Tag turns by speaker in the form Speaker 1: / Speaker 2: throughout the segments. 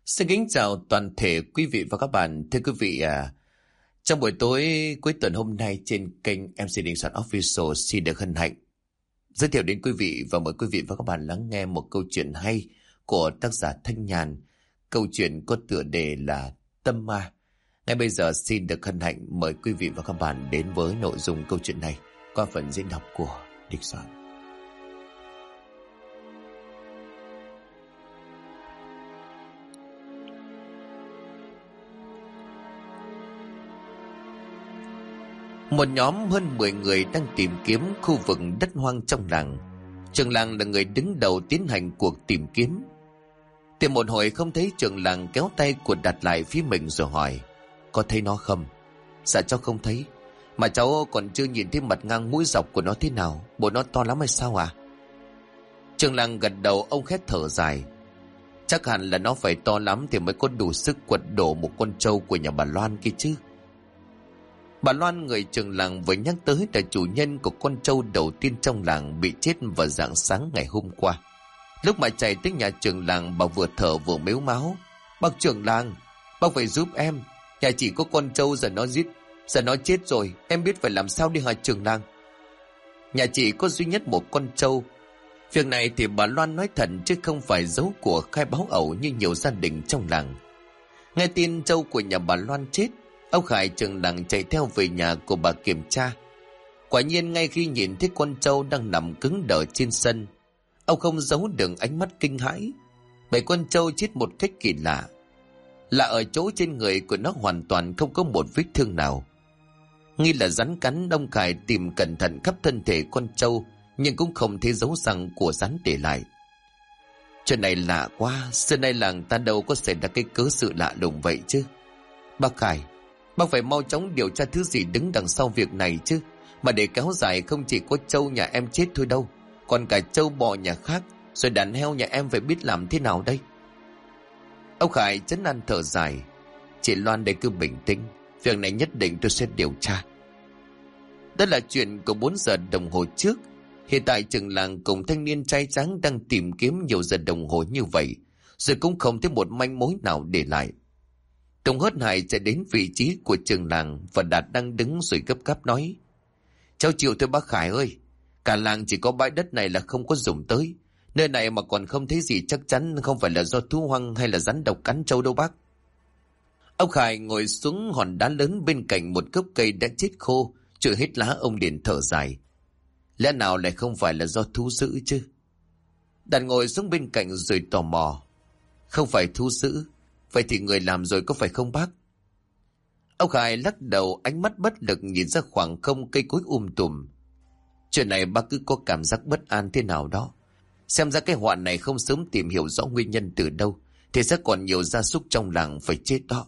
Speaker 1: Xin kính chào toàn thể quý vị và các bạn. Thưa quý vị, trong buổi tối cuối tuần hôm nay trên kênh MC Đình Soạn Official xin được hân hạnh giới thiệu đến quý vị và mời quý vị và các bạn lắng nghe một câu chuyện hay của tác giả Thanh Nhàn. Câu chuyện có tựa đề là Tâm Ma. Ngay bây giờ xin được hân hạnh mời quý vị và các bạn đến với nội dung câu chuyện này qua phần diễn đọc của Đình Soạn. Một nhóm hơn 10 người đang tìm kiếm khu vực đất hoang trong làng. Trưởng làng là người đứng đầu tiến hành cuộc tìm kiếm. Tìm một hồi không thấy trưởng làng kéo tay của Đạt lại phía mình rồi hỏi: "Có thấy nó không?" "Dạ cháu không thấy. Mà cháu còn chưa nhìn thấy mặt ngang mũi dọc của nó thế nào. Bộ nó to lắm hay sao à?" Trưởng làng gật đầu, ông khét thở dài: "Chắc hẳn là nó phải to lắm thì mới có đủ sức quật đổ một con trâu của nhà bà Loan kia chứ." Bà Loan, người trưởng làng vừa nhắc tới, là chủ nhân của con trâu đầu tiên trong làng bị chết vào rạng sáng ngày hôm qua. Lúc mà chạy tới nhà trưởng làng, bà vừa thở vừa mếu máo: "Bác trưởng làng, bác phải giúp em. Nhà chỉ có con trâu, giờ nó chết rồi. Em biết phải làm sao đi hả trưởng làng?" Nhà chỉ có duy nhất một con trâu. Việc này thì bà Loan nói thật chứ không phải giấu của khai báo ẩu như nhiều gia đình trong làng. Nghe tin trâu của nhà bà Loan chết, ông Khải trưởng làng chạy theo về nhà của bà kiểm tra. Quả nhiên ngay khi nhìn thấy con trâu đang nằm cứng đờ trên sân, ông không giấu được ánh mắt kinh hãi. Bởi con trâu chết một cách kỳ lạ, là ở chỗ trên người của nó hoàn toàn không có một vết thương nào. Nghi là rắn cắn, ông Khải tìm cẩn thận khắp thân thể con trâu nhưng cũng không thấy dấu răng của rắn để lại. Chuyện này lạ quá, xưa nay làng ta đâu có xảy ra cái cớ sự lạ lùng vậy chứ. "Bác Khải, bác phải mau chóng điều tra thứ gì đứng đằng sau việc này chứ. Mà để kéo dài không chỉ có trâu nhà em chết thôi đâu, còn cả trâu bò nhà khác, rồi đàn heo nhà em phải biết làm thế nào đây?" Ông Khải trấn an thở dài: "Chị Loan đây cứ bình tĩnh, việc này nhất định tôi sẽ điều tra." Đó là chuyện của 4 giờ đồng hồ trước. Hiện tại trưởng làng cùng thanh niên trai tráng đang tìm kiếm nhiều giờ đồng hồ như vậy, rồi cũng không thấy một manh mối nào để lại. Tùng hớt hải chạy đến vị trí của trưởng làng và Đạt đang đứng rồi gấp gáp nói: "Cháu chịu thôi bác Khải ơi, cả làng chỉ có bãi đất này là không có dùng tới. Nơi này mà còn không thấy gì chắc chắn không phải là do thú hoang hay là rắn độc cắn trâu đâu bác." Ông Khải ngồi xuống hòn đá lớn bên cạnh một gốc cây đã chết khô, trừ hết lá, ông liền thở dài: "Lẽ nào lại không phải là do thú dữ chứ?" Đạt ngồi xuống bên cạnh rồi tò mò: "Không phải thú dữ, vậy thì người làm rồi có phải không bác?" Ông Khải lắc đầu, ánh mắt bất lực nhìn ra khoảng không cây cối tùm. "Chuyện này bác cứ có cảm giác bất an thế nào đó. Xem ra cái họa này không sớm tìm hiểu rõ nguyên nhân từ đâu thì sẽ còn nhiều gia súc trong làng phải chết đó."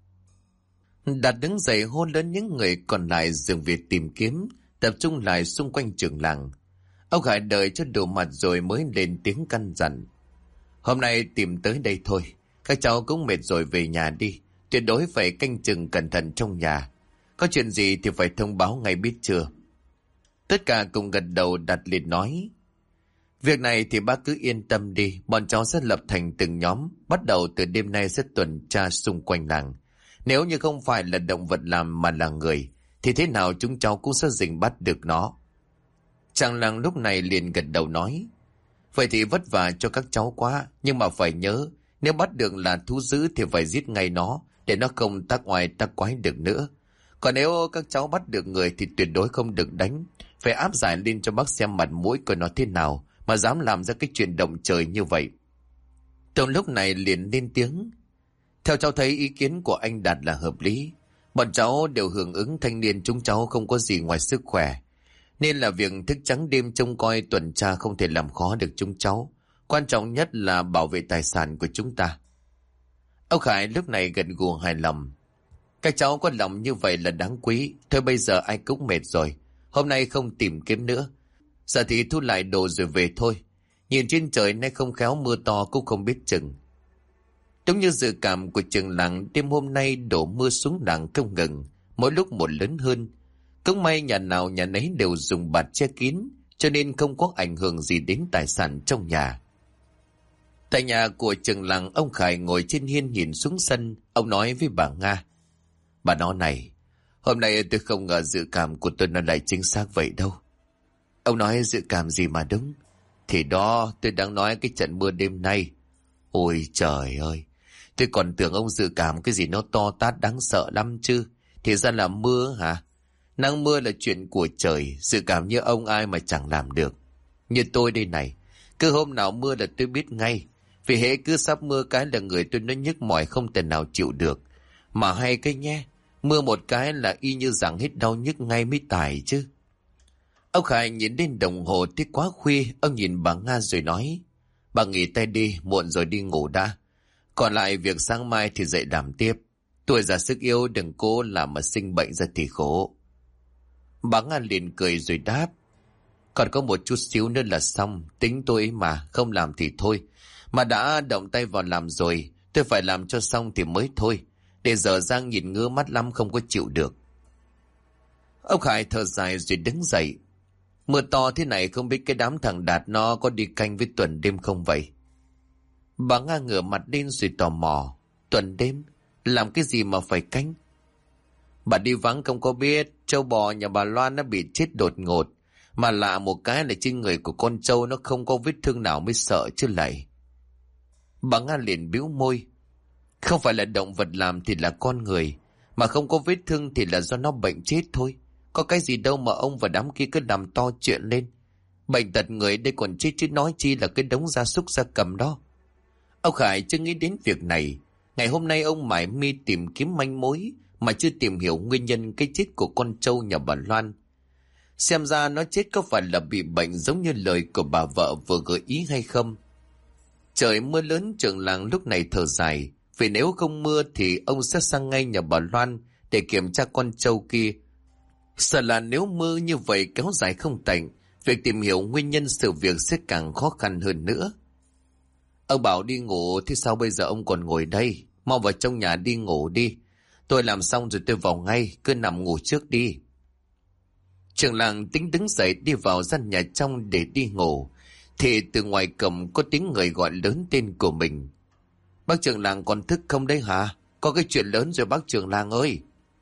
Speaker 1: Đạt đứng dậy hô lớn những người còn lại dừng việc tìm kiếm, tập trung lại xung quanh trường làng. Ông Khải đợi cho đủ mặt rồi mới lên tiếng căn dặn: "Hôm nay tìm tới đây thôi, các cháu cũng mệt rồi về nhà đi. Tuyệt đối phải canh chừng cẩn thận trong nhà. Có chuyện gì thì phải thông báo ngay, biết chưa?" Tất cả cùng gật đầu. Đạt liền nói: "Việc này thì bác cứ yên tâm đi. Bọn cháu sẽ lập thành từng nhóm, bắt đầu từ đêm nay sẽ tuần tra xung quanh làng. Nếu như không phải là động vật làm mà là người, thì thế nào chúng cháu cũng sẽ rình bắt được nó." Chàng làng lúc này liền gật đầu nói: "Vậy thì vất vả cho các cháu quá, nhưng mà phải nhớ, nếu bắt được là thú dữ thì phải giết ngay nó, để nó không tác oai tác quái được nữa. Còn nếu các cháu bắt được người thì tuyệt đối không được đánh, phải áp giải lên cho bác xem mặt mũi của nó thế nào mà dám làm ra cái chuyện động trời như vậy." Tùng lúc này liền lên tiếng: "Theo cháu thấy ý kiến của anh Đạt là hợp lý. Bọn cháu đều hưởng ứng, thanh niên chúng cháu không có gì ngoài sức khỏe, nên là việc thức trắng đêm trông coi tuần tra không thể làm khó được chúng cháu. Quan trọng nhất là bảo vệ tài sản của chúng ta." Ông Khải lúc này gật gù hài lòng: "Các cháu có lòng như vậy là đáng quý. Thôi bây giờ ai cũng mệt rồi, hôm nay không tìm kiếm nữa. Giờ thì thu lại đồ rồi về thôi. Nhìn trên trời nay không khéo mưa to cũng không biết chừng." Đúng như dự cảm của trường làng, đêm hôm nay đổ mưa xuống làng không ngừng, mỗi lúc một lớn hơn. Cũng may nhà nào nhà nấy đều dùng bạt che kín, cho nên không có ảnh hưởng gì đến tài sản trong nhà. Tại nhà của trường làng, ông Khải ngồi trên hiên nhìn xuống sân. Ông nói với bà Nga: Bà nói này, hôm nay tôi không ngờ dự cảm của tôi nó lại chính xác vậy đâu. Ông nói dự cảm gì mà đúng? Thì đó, tôi đang nói cái trận mưa đêm nay. Ôi trời ơi, tôi còn tưởng ông dự cảm cái gì nó to tát đáng sợ lắm chứ. Thì ra là mưa hả? Nắng mưa là chuyện của trời, dự cảm như ông ai mà chẳng làm được. Như tôi đây này, cứ hôm nào mưa là tôi biết ngay. Vì hễ cứ sắp mưa cái là người tôi nó nhức mỏi không thể nào chịu được. Mà hay cái nhé, mưa một cái là y như rằng hết đau nhức ngay mới tài chứ. Ông Khải nhìn đến đồng hồ tới quá khuya, ông nhìn bà Nga rồi nói: Bà nghỉ tay đi, muộn rồi đi ngủ đã. Còn lại việc sáng mai thì dậy làm tiếp. Tuổi già sức yếu đừng cố làm mà sinh bệnh ra thì khổ. Bà Nga liền cười rồi đáp: Còn có một chút xíu nữa là xong, tính tôi ấy mà, không làm thì thôi. Mà đã động tay vào làm rồi, tôi phải làm cho xong thì mới thôi. Để giờ Giang nhìn ngứa mắt lắm không có chịu được. Ông Khải thở dài rồi đứng dậy. Mưa to thế này không biết cái đám thằng Đạt nó có đi canh với Tuần đêm không vậy? Bà Nga ngửa mặt lên rồi tò mò: Tuần đêm? Làm cái gì mà phải canh? Bà đi vắng không có biết, trâu bò nhà bà Loan nó bị chết đột ngột. Mà lạ một cái là trên người của con trâu nó không có vết thương nào mới sợ chứ lại. Bà Nga liền bĩu môi: Không phải là động vật làm thì là con người. Mà không có vết thương thì là do nó bệnh chết thôi. Có cái gì đâu mà ông và đám kia cứ làm to chuyện lên. Bệnh tật người đây còn chết chứ nói chi là cái đống gia súc gia cầm đó. Ông Khải chưa nghĩ đến việc này. Ngày hôm nay ông mải mi tìm kiếm manh mối mà chưa tìm hiểu nguyên nhân cái chết của con trâu nhà bà Loan. Xem ra nó chết có phải là bị bệnh giống như lời của bà vợ vừa gợi ý hay không? Trời mưa lớn, trưởng làng lúc này thở dài. Vì nếu không mưa thì ông sẽ sang ngay nhà bà Loan để kiểm tra con trâu kia. Sợ là nếu mưa như vậy kéo dài không tạnh, việc tìm hiểu nguyên nhân sự việc sẽ càng khó khăn hơn nữa. Ông bảo đi ngủ, thế sao bây giờ ông còn ngồi đây? Mau vào trong nhà đi ngủ đi. Tôi làm xong rồi tôi vào ngay, cứ nằm ngủ trước đi. Trưởng làng tính đứng dậy đi vào gian nhà trong để đi ngủ, thì từ ngoài cổng có tiếng người gọi lớn tên của mình. Bác trưởng làng còn thức không đấy hả? Có cái chuyện lớn rồi bác trưởng làng ơi.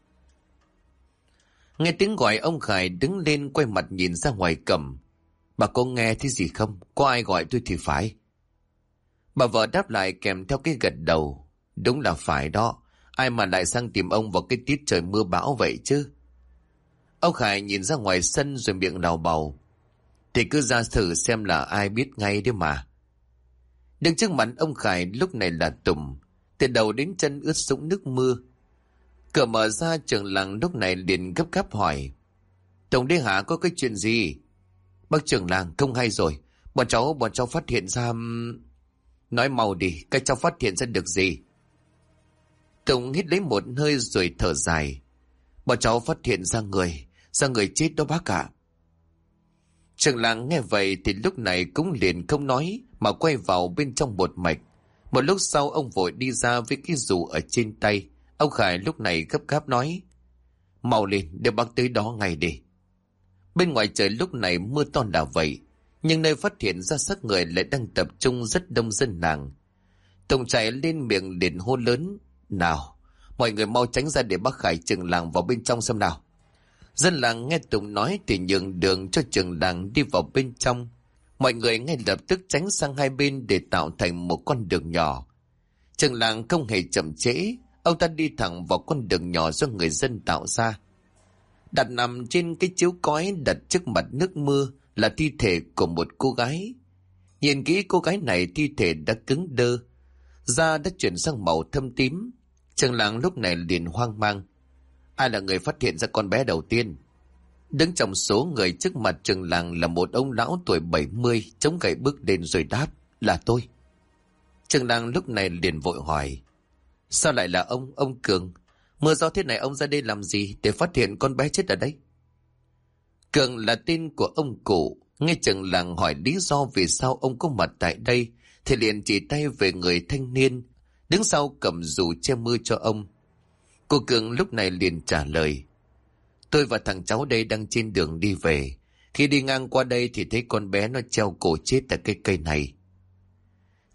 Speaker 1: Nghe tiếng gọi, ông Khải đứng lên quay mặt nhìn ra ngoài cổng. Bà có nghe thấy gì không? Có ai gọi tôi thì phải. Bà vợ đáp lại kèm theo cái gật đầu. Đúng là phải đó. Ai mà lại sang tìm ông vào cái tiết trời mưa bão vậy chứ? Ông Khải nhìn ra ngoài sân rồi miệng lào bầu. Thì cứ ra thử xem là ai biết ngay đấy mà. Đứng trước mặt ông Khải lúc này là Tùng, từ đầu đến chân ướt sũng nước mưa. Cửa mở ra, trưởng làng lúc này liền gấp gáp hỏi: Tùng đấy hả, có cái chuyện gì? Bác trưởng làng, không hay rồi. Bọn cháu phát hiện ra... Nói mau đi, các cháu phát hiện ra được gì? Tùng hít lấy một hơi rồi thở dài. Bọn cháu phát hiện ra người chết đó bác ạ. Trưởng làng nghe vậy thì lúc này cũng liền không nói mà quay vào bên trong một mạch. Một lúc sau ông vội đi ra với cái dù ở trên tay. Ông Khải lúc này gấp gáp nói: Mau lên, để bác tới đó ngay đi. Bên ngoài trời lúc này mưa to đã vậy, nhưng nơi phát hiện ra xác người lại đang tập trung rất đông dân làng. Tùng chạy lên miệng liền hô lớn: Nào, mọi người mau tránh ra để bác Khải trưởng làng vào bên trong xem nào. Dân làng nghe Tùng nói thì nhường đường cho trưởng làng đi vào bên trong. Mọi người ngay lập tức tránh sang hai bên để tạo thành một con đường nhỏ. Trưởng làng không hề chậm trễ, ông ta đi thẳng vào con đường nhỏ do người dân tạo ra. Đặt nằm trên cái chiếu cói đặt trước mặt nước mưa là thi thể của một cô gái. Nhìn kỹ cô gái này, thi thể đã cứng đơ, da đã chuyển sang màu thâm tím. Trưởng làng lúc này liền hoang mang: Ai là người phát hiện ra con bé đầu tiên? Đứng trong số người trước mặt trưởng làng là một ông lão tuổi 70, chống gậy bước lên rồi đáp: Là tôi. Trưởng làng lúc này liền vội hỏi: Sao lại là ông Cường? Mưa gió thế này ông ra đây làm gì để phát hiện con bé chết ở đây? Cường là tên của ông cụ. Nghe trưởng làng hỏi lý do vì sao ông có mặt tại đây thì liền chỉ tay về người thanh niên đứng sau cầm dù che mưa cho ông. Cô Cường lúc này liền trả lời: Tôi và thằng cháu đây đang trên đường đi về. Khi đi ngang qua đây thì thấy con bé nó treo cổ chết tại cái cây này.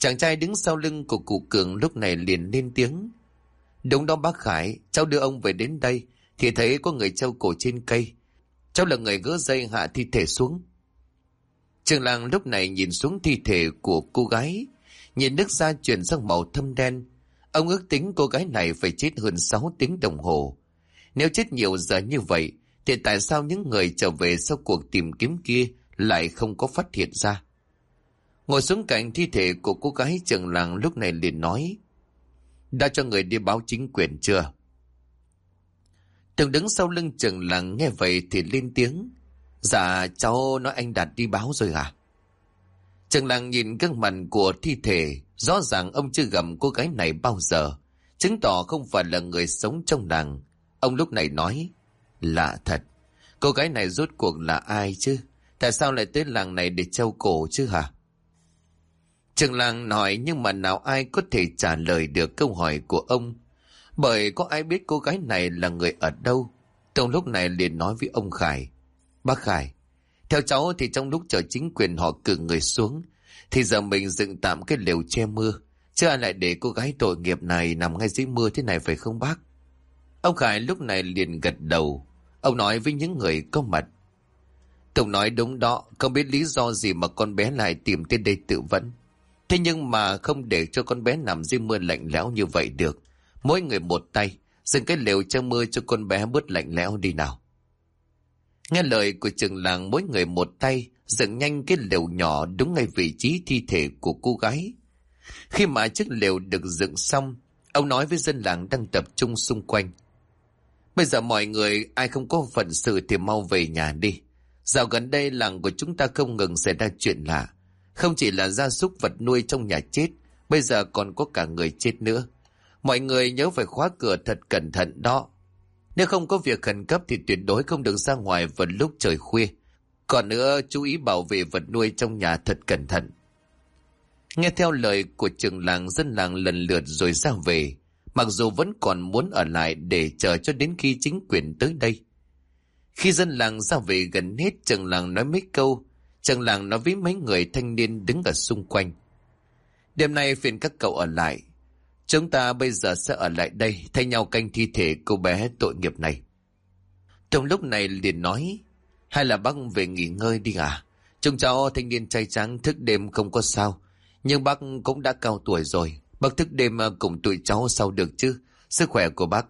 Speaker 1: Chàng trai đứng sau lưng của cụ Cường lúc này liền lên tiếng. Đúng đó bác Khải, cháu đưa ông về đến đây thì thấy có người treo cổ trên cây. Cháu là người gỡ dây hạ thi thể xuống. Trường làng lúc này nhìn xuống thi thể của cô gái, nhìn nước da chuyển sang màu thâm đen. Ông ước tính cô gái này phải chết hơn 6 tiếng đồng hồ. Nếu chết nhiều giờ như vậy thì tại sao những người trở về sau cuộc tìm kiếm kia lại không có phát hiện ra? Ngồi xuống cạnh thi thể của cô gái, trường làng lúc này liền nói. Đã cho người đi báo chính quyền chưa? Tường đứng sau lưng trường làng nghe vậy thì lên tiếng. Dạ cháu nói anh Đạt đi báo rồi hả? Trường làng nhìn gương mặt của thi thể, rõ ràng ông chưa gặp cô gái này bao giờ, chứng tỏ không phải là người sống trong làng. Ông lúc này nói. Lạ thật, cô gái này rốt cuộc là ai chứ? Tại sao lại tới làng này để treo cổ chứ hả? Trường làng hỏi nhưng mà nào ai có thể trả lời được câu hỏi của ông, bởi có ai biết cô gái này là người ở đâu. Trong lúc này liền nói với ông Khải. Bác Khải, theo cháu thì trong lúc chờ chính quyền họ cử người xuống thì giờ mình dựng tạm cái lều che mưa, chứ ai lại để cô gái tội nghiệp này nằm ngay dưới mưa thế này phải không bác? Ông Khải lúc này liền gật đầu. Ông nói với những người có mặt. Tùng nói đúng đó, không biết lý do gì mà con bé lại tìm tới đây tự vẫn. Thế nhưng mà không để cho con bé nằm dưới mưa lạnh lẽo như vậy được. Mỗi người một tay, dựng cái lều che mưa cho con bé bớt lạnh lẽo đi nào. Nghe lời của trưởng làng, mỗi người một tay dựng nhanh cái lều nhỏ đúng ngay vị trí thi thể của cô gái. Khi mà chiếc lều được dựng xong, ông nói với dân làng đang tập trung xung quanh. Bây giờ mọi người ai không có phận sự thì mau về nhà đi. Dạo gần đây làng của chúng ta không ngừng xảy ra chuyện lạ. Không chỉ là gia súc vật nuôi trong nhà chết, bây giờ còn có cả người chết nữa. Mọi người nhớ phải khóa cửa thật cẩn thận đó. Nếu không có việc khẩn cấp thì tuyệt đối không được ra ngoài vào lúc trời khuya. Còn nữa, chú ý bảo vệ vật nuôi trong nhà thật cẩn thận. Nghe theo lời của trưởng làng, dân làng lần lượt rồi ra về, mặc dù vẫn còn muốn ở lại để chờ cho đến khi chính quyền tới đây. Khi dân làng ra về gần hết, trưởng làng nói mấy câu. Trưởng làng nói với mấy người thanh niên đứng ở xung quanh. Đêm nay phiền các cậu ở lại. Chúng ta bây giờ sẽ ở lại đây thay nhau canh thi thể cô bé tội nghiệp này. Trong lúc này liền nói. Hay là bác về nghỉ ngơi đi à? Chúng cháu thanh niên trai trắng thức đêm không có sao. Nhưng bác cũng đã cao tuổi rồi. Bác thức đêm cùng tụi cháu sao được chứ? Sức khỏe của bác...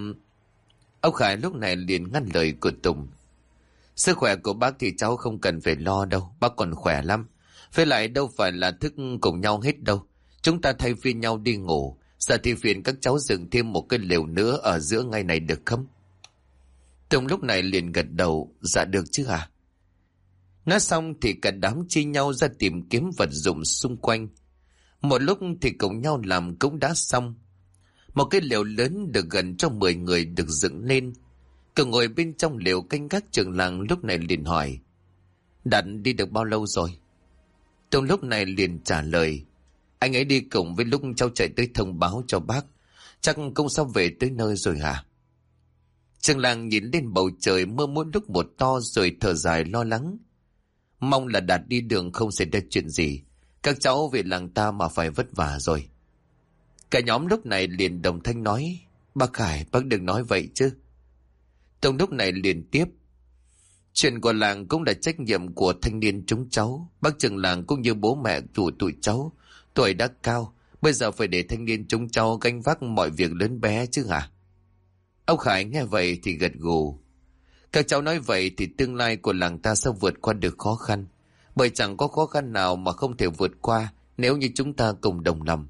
Speaker 1: Ông Khải lúc này liền ngắt lời của Tùng. Sức khỏe của bác thì cháu không cần phải lo đâu. Bác còn khỏe lắm. Với lại đâu phải là thức cùng nhau hết đâu. Chúng ta thay phiên nhau đi ngủ. Giờ thì phiền các cháu dựng thêm một cái lều nữa ở giữa ngay này được không? Tùng lúc này liền gật đầu. Dạ được chứ hả? Nói xong thì cả đám chia nhau ra tìm kiếm vật dụng xung quanh. Một lúc thì cùng nhau làm cũng đã xong. Một cái lều lớn được gần cho 10 người được dựng lên. Cậu ngồi bên trong lều canh gác trưởng làng lúc này liền hỏi. Đạt đi được bao lâu rồi? Tùng lúc này liền trả lời. Anh ấy đi cùng với lúc cháu chạy tới thông báo cho bác. Chắc cũng sắp về tới nơi rồi hả? Trưởng làng nhìn lên bầu trời, mưa mỗi lúc một to rồi thở dài lo lắng. Mong là Đạt đi đường không xảy ra chuyện gì. Các cháu về làng ta mà phải vất vả rồi. Cả nhóm lúc này liền đồng thanh nói. Bác Khải, bác đừng nói vậy chứ. Tùng lúc này liền tiếp. Chuyện của làng cũng là trách nhiệm của thanh niên chúng cháu. Bác trưởng làng cũng như bố mẹ của tụi cháu. Tuổi đã cao, bây giờ phải để thanh niên chúng cháu gánh vác mọi việc lớn bé chứ hả? Ông Khải nghe vậy thì gật gù. Các cháu nói vậy thì tương lai của làng ta sẽ vượt qua được khó khăn. Bởi chẳng có khó khăn nào mà không thể vượt qua nếu như chúng ta cùng đồng lòng.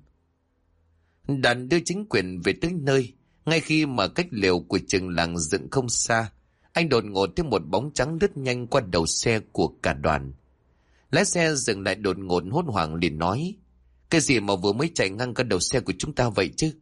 Speaker 1: Đàn đưa chính quyền về tới nơi. Ngay khi mà cách lều của trường làng dựng không xa, anh đột ngột thấy một bóng trắng lướt nhanh qua đầu xe của cả đoàn. Lái xe dừng lại đột ngột hốt hoảng liền nói. Cái gì mà vừa mới chạy ngang qua đầu xe của chúng ta vậy chứ?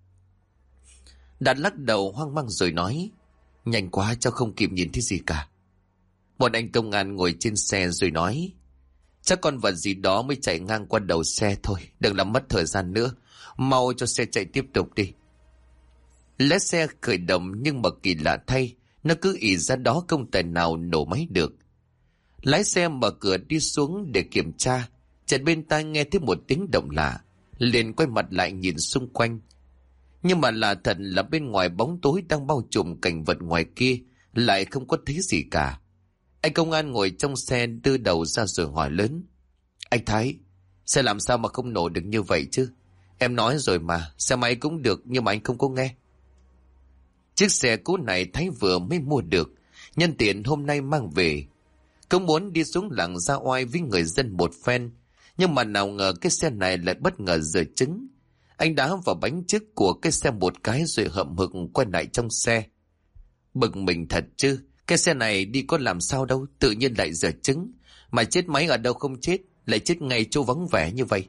Speaker 1: Đạt lắc đầu hoang mang rồi nói. Nhanh quá cháu không kịp nhìn thấy gì cả. Một anh công an ngồi trên xe rồi nói. Chắc con vật gì đó mới chạy ngang qua đầu xe thôi. Đừng làm mất thời gian nữa. Mau cho xe chạy tiếp tục đi. Lái xe khởi động nhưng mà kỳ lạ thay, nó cứ ì ra đó không tài nào nổ máy được. Lái xe mở cửa đi xuống để kiểm tra. chợt bên tai nghe thấy một tiếng động lạ, liền quay mặt lại nhìn xung quanh. Nhưng mà lạ thật là bên ngoài bóng tối đang bao trùm cảnh vật ngoài kia lại không có thấy gì cả. Anh công an ngồi trong xe đưa đầu ra rồi hỏi lớn: Anh Thái, xe làm sao mà không nổ được như vậy chứ? Em nói rồi mà, xe máy cũng được nhưng mà anh không có nghe. Chiếc xe cũ này Thái vừa mới mua được, nhân tiện hôm nay mang về. Không muốn đi xuống làng ra oai với người dân một phen, nhưng mà nào ngờ cái xe này lại bất ngờ dở trứng. Anh đá vào bánh trước của cái xe một cái rồi hậm hực quay lại trong xe. Bực mình thật chứ, cái xe này đi có làm sao đâu, tự nhiên lại dở trứng. Mà chết máy ở đâu không chết, lại chết ngay chỗ vắng vẻ như vậy.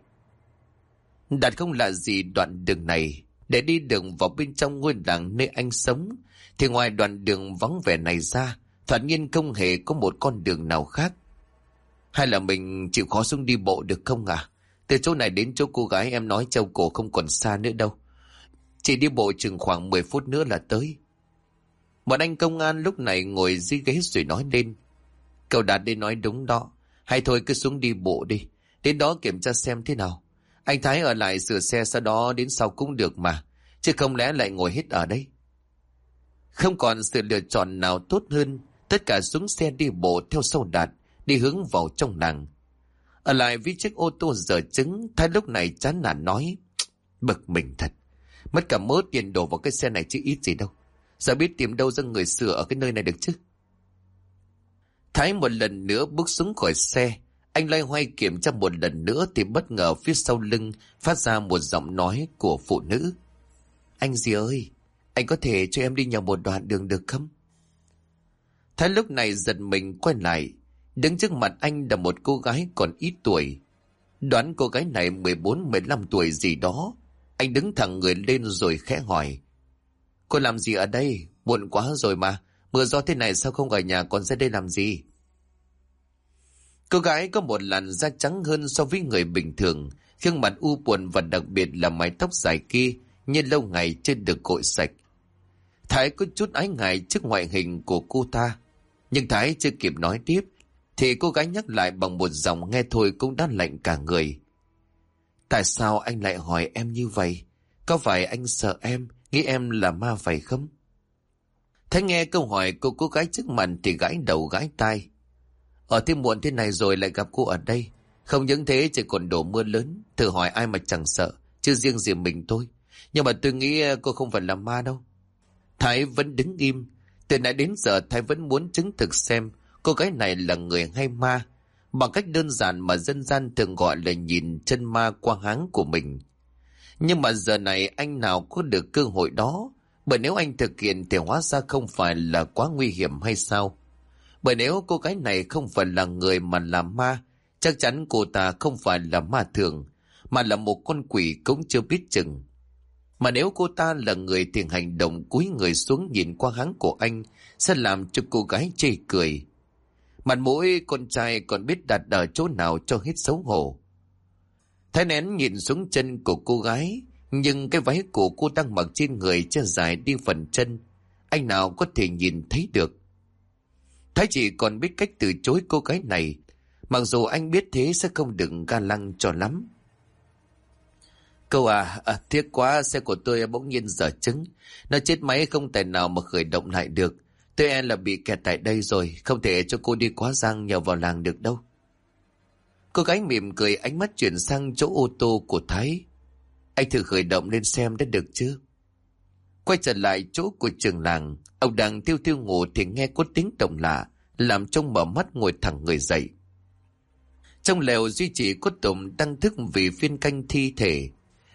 Speaker 1: Đạt không là gì đoạn đường này, để đi đường vào bên trong ngôi làng nơi anh sống, thì ngoài đoạn đường vắng vẻ này ra, thoạt nhiên không hề có một con đường nào khác. Hay là mình chịu khó xuống đi bộ được không à? Từ chỗ này đến chỗ cô gái em nói treo cổ không còn xa nữa đâu. Chỉ đi bộ chừng khoảng 10 phút nữa là tới. Một anh công an lúc này ngồi dưới ghế rồi nói lên: Cậu Đạt đi nói đúng đó. Hay thôi cứ xuống đi bộ đi, đến đó kiểm tra xem thế nào. Anh Thái ở lại sửa xe, sau đó đến sau cũng được mà, chứ không lẽ lại ngồi hết ở đây. Không còn sự lựa chọn nào tốt hơn, tất cả xuống xe đi bộ theo sau Đạt, đi hướng vào trong làng. Ở lại với chiếc ô tô dở trứng, Thái lúc này chán nản nói: Bực mình thật, mất cả mớ tiền đổ vào cái xe này chứ ít gì đâu. Giờ biết tìm đâu ra người sửa ở cái nơi này được chứ. Thái một lần nữa bước xuống khỏi xe. Anh loay hoay kiểm tra một lần nữa thì bất ngờ phía sau lưng phát ra một giọng nói của phụ nữ: Anh gì ơi, anh có thể cho em đi nhờ một đoạn đường được không? Thái lúc này giật mình quay lại. Đứng trước mặt anh là một cô gái còn ít tuổi. Đoán cô gái này 14-15 tuổi gì đó. Anh đứng thẳng người lên rồi khẽ hỏi: Cô làm gì ở đây? Muộn quá rồi mà, mưa gió thế này sao không ở nhà còn ra đây làm gì? Cô gái có một làn da trắng hơn so với người bình thường, gương mặt u buồn và đặc biệt là mái tóc dài kia như lâu ngày chưa được cội sạch. Thái có chút ái ngại trước ngoại hình của cô ta, nhưng Thái chưa kịp nói tiếp thì cô gái nhắc lại bằng một giọng nghe thôi cũng đã lạnh cả người: Tại sao anh lại hỏi em như vậy? Có phải anh sợ em, nghĩ em là ma phải không? Thái nghe câu hỏi của cô gái trước mặt thì gãi đầu gãi tai. Ở thế muộn thế này rồi lại gặp cô ở đây. Không những thế trời còn đổ mưa lớn, thử hỏi ai mà chẳng sợ, chứ riêng gì mình tôi. Nhưng mà tôi nghĩ cô không phải là ma đâu. Thái vẫn đứng im. Từ nãy đến giờ Thái vẫn muốn chứng thực xem cô gái này là người hay ma, bằng cách đơn giản mà dân gian thường gọi là nhìn chân ma qua háng của mình. Nhưng mà giờ này anh nào có được cơ hội đó, bởi nếu anh thực hiện thì hóa ra không phải là quá nguy hiểm hay sao? Bởi nếu cô gái này không phải là người mà là ma, chắc chắn cô ta không phải là ma thường, mà là một con quỷ cũng chưa biết chừng. Mà nếu cô ta là người thì hành động cúi người xuống nhìn qua háng của anh sẽ làm cho cô gái chê cười. Mặt mũi con trai còn biết đặt ở chỗ nào cho hết xấu hổ. Thái nén nhìn xuống chân của cô gái, nhưng cái váy của cô đang mặc trên người chưa dài đi phần chân, anh nào có thể nhìn thấy được. Thái chỉ còn biết cách từ chối cô gái này, mặc dù anh biết thế sẽ không được ga lăng cho lắm. Câu tiếc quá, xe của tôi bỗng nhiên dở trứng, nó chết máy không thể nào mà khởi động lại được. Tôi em là bị kẹt tại đây rồi, không thể cho cô đi quá giang nhờ vào làng được đâu. Cô gái mỉm cười, ánh mắt chuyển sang chỗ ô tô của Thái. Anh thử khởi động lên xem đã được chứ? Quay trở lại chỗ của trường làng, ông đang thiêu thiêu ngủ thì nghe có tiếng động lạ, làm trông mở mắt ngồi thẳng người dậy. Trong lều duy trì có Tùng đang thức vì phiên canh thi thể.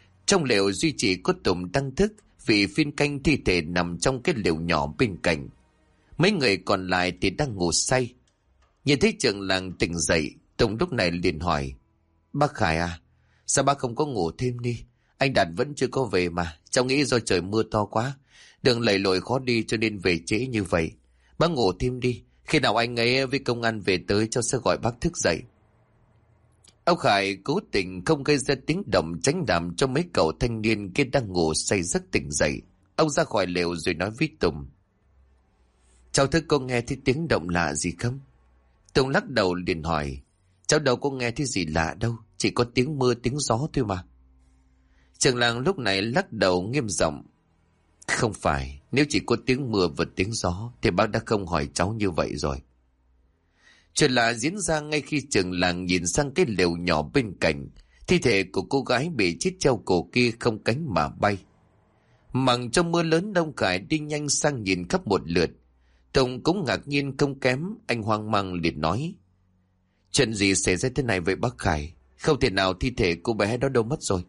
Speaker 1: Nằm trong cái lều nhỏ bên cạnh. Mấy người còn lại thì đang ngủ say. Nhìn thấy trường làng tỉnh dậy, Tùng lúc này liền hỏi: Bác Khải à, sao bác không có ngủ thêm đi? Anh Đạt vẫn chưa có về mà, cháu nghĩ do trời mưa to quá, đường lầy lội khó đi cho nên về trễ như vậy. Bác ngủ thêm đi, khi nào anh ấy với công an về tới cháu sẽ gọi bác thức dậy. Ông Khải cố tình không gây ra tiếng động tránh đảm cho mấy cậu thanh niên kia đang ngủ say giấc tỉnh dậy. Ông ra khỏi lều rồi nói với Tùng: Cháu thức có nghe thấy tiếng động lạ gì không? Tùng lắc đầu liền hỏi: Cháu đâu có nghe thấy gì lạ đâu, chỉ có tiếng mưa tiếng gió thôi mà. Trường làng lúc này lắc đầu nghiêm giọng. Không phải, nếu chỉ có tiếng mưa và tiếng gió thì bác đã không hỏi cháu như vậy rồi. Chuyện lạ diễn ra ngay khi trường làng nhìn sang cái lều nhỏ bên cạnh. Thi thể của cô gái bị chết treo cổ kia không cánh mà bay. Mặc trong mưa lớn, Đông Khải đi nhanh sang nhìn khắp một lượt. Tùng cũng ngạc nhiên không kém, anh hoang mang liền nói. Chuyện gì xảy ra thế này vậy bác Khải? Không thể nào thi thể cô bé đó đâu mất rồi.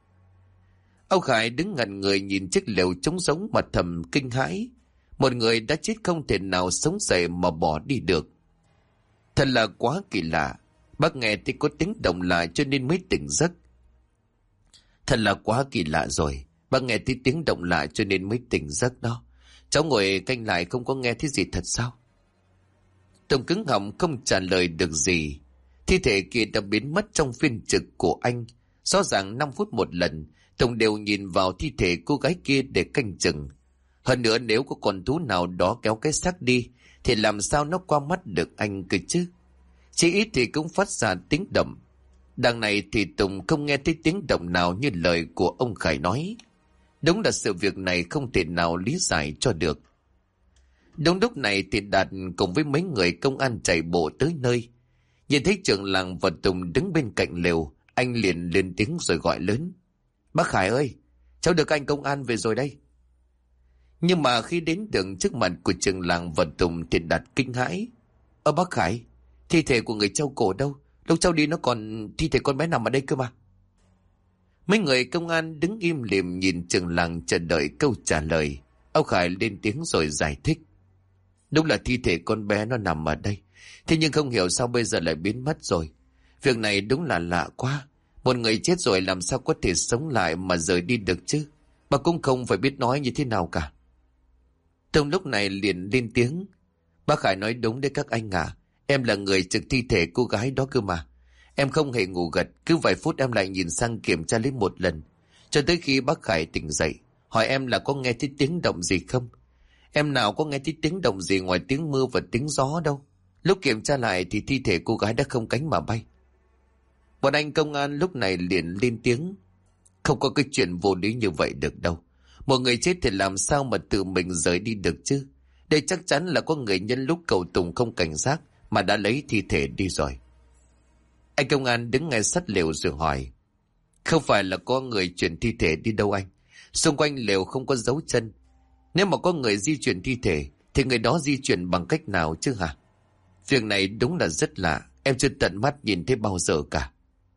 Speaker 1: Ông Khải đứng ngẩn người nhìn chiếc lều trống rỗng mà thầm kinh hãi. Một người đã chết không thể nào sống dậy mà bỏ đi được. Thật là quá kỳ lạ. Bác nghe thì có tiếng động lại cho nên mới tỉnh giấc. Thật là quá kỳ lạ rồi. Bác nghe thấy tiếng động lại cho nên mới tỉnh giấc đó. Cháu ngồi canh lại không có nghe thấy gì thật sao? Tùng cứng họng không trả lời được gì. Thi thể kia đã biến mất trong phiên trực của anh. Rõ ràng 5 phút một lần, Tùng đều nhìn vào thi thể cô gái kia để canh chừng. Hơn nữa nếu có con thú nào đó kéo cái xác đi, thì làm sao nó qua mắt được anh cơ chứ? Chỉ ít thì cũng phát ra tiếng động. Đằng này thì Tùng không nghe thấy tiếng động nào như lời của ông Khải nói. Đúng là sự việc này không thể nào lý giải cho được. Đúng lúc này thì Đạt cùng với mấy người công an chạy bộ tới nơi. Nhìn thấy trưởng làng và Tùng đứng bên cạnh lều, anh liền lên tiếng rồi gọi lớn. Bác Khải ơi, cháu được anh công an về rồi đây. Nhưng mà khi đến đường trước mặt của trưởng làng và Tùng thì Đạt kinh hãi. Bác Khải, thi thể của người treo cổ đâu? Lúc cháu đi nó còn thi thể con bé nằm ở đây cơ mà. Mấy người công an đứng im lìm nhìn trưởng làng chờ đợi câu trả lời. Ông Khải lên tiếng rồi giải thích. Đúng là thi thể con bé nó nằm ở đây. Thế nhưng không hiểu sao bây giờ lại biến mất rồi. Việc này đúng là lạ quá. Một người chết rồi làm sao có thể sống lại mà rời đi được chứ? Bà cũng không phải biết nói như thế nào cả. Trong lúc này liền lên tiếng. Bác Khải nói đúng đấy các anh à. Em là người trực thi thể cô gái đó cơ mà. Em không hề ngủ gật. Cứ vài phút em lại nhìn sang kiểm tra lấy một lần. Cho tới khi bác Khải tỉnh dậy. Hỏi em là có nghe thấy tiếng động gì không? Em nào có nghe thấy tiếng động gì ngoài tiếng mưa và tiếng gió đâu. Lúc kiểm tra lại thì thi thể cô gái đã không cánh mà bay. Một anh công an lúc này liền lên tiếng. Không có cái chuyện vô lý như vậy được đâu. Một người chết thì làm sao mà tự mình rời đi được chứ? Đây chắc chắn là có người nhân lúc cầu Tùng không cảnh giác mà đã lấy thi thể đi rồi. Anh công an đứng ngay sát lều rồi hỏi. Không phải là có người chuyển thi thể đi đâu anh. Xung quanh lều không có dấu chân. Nếu mà có người di chuyển thi thể thì người đó di chuyển bằng cách nào chứ hả? Việc này đúng là rất lạ. Em chưa tận mắt nhìn thấy bao giờ cả.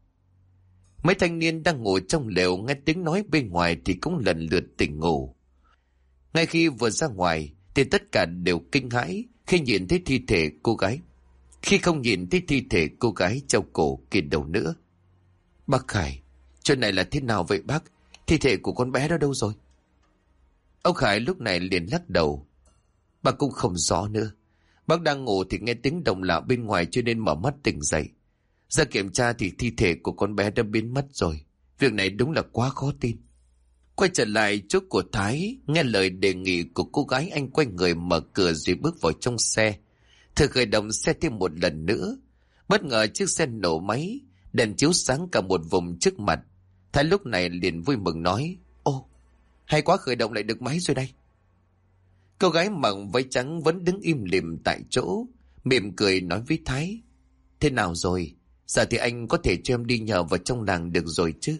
Speaker 1: Mấy thanh niên đang ngồi trong lều nghe tiếng nói bên ngoài thì cũng lần lượt tỉnh ngủ. Ngay khi vừa ra ngoài thì tất cả đều kinh hãi khi nhìn thấy thi thể cô gái. Khi không nhìn thấy thi thể cô gái treo cổ kia đâu nữa. Bác Khải, chuyện này là thế nào vậy bác? Thi thể của con bé đó đâu rồi? Ông Khải lúc này liền lắc đầu. Bác cũng không rõ nữa. Bác đang ngủ thì nghe tiếng động lạ bên ngoài cho nên mở mắt tỉnh dậy. Ra kiểm tra thì thi thể của con bé đã biến mất rồi. Việc này đúng là quá khó tin. Quay trở lại chỗ của Thái, nghe lời đề nghị của cô gái, anh quay người mở cửa rồi bước vào trong xe. Thử khởi động xe thêm một lần nữa. Bất ngờ chiếc xe nổ máy, đèn chiếu sáng cả một vùng trước mặt. Thái lúc này liền vui mừng nói. Ô, hay quá, khởi động lại được máy rồi đây. Cô gái mặc váy trắng vẫn đứng im lìm tại chỗ, mỉm cười nói với Thái. Thế nào rồi? Giờ thì anh có thể cho em đi nhờ vào trong làng được rồi chứ?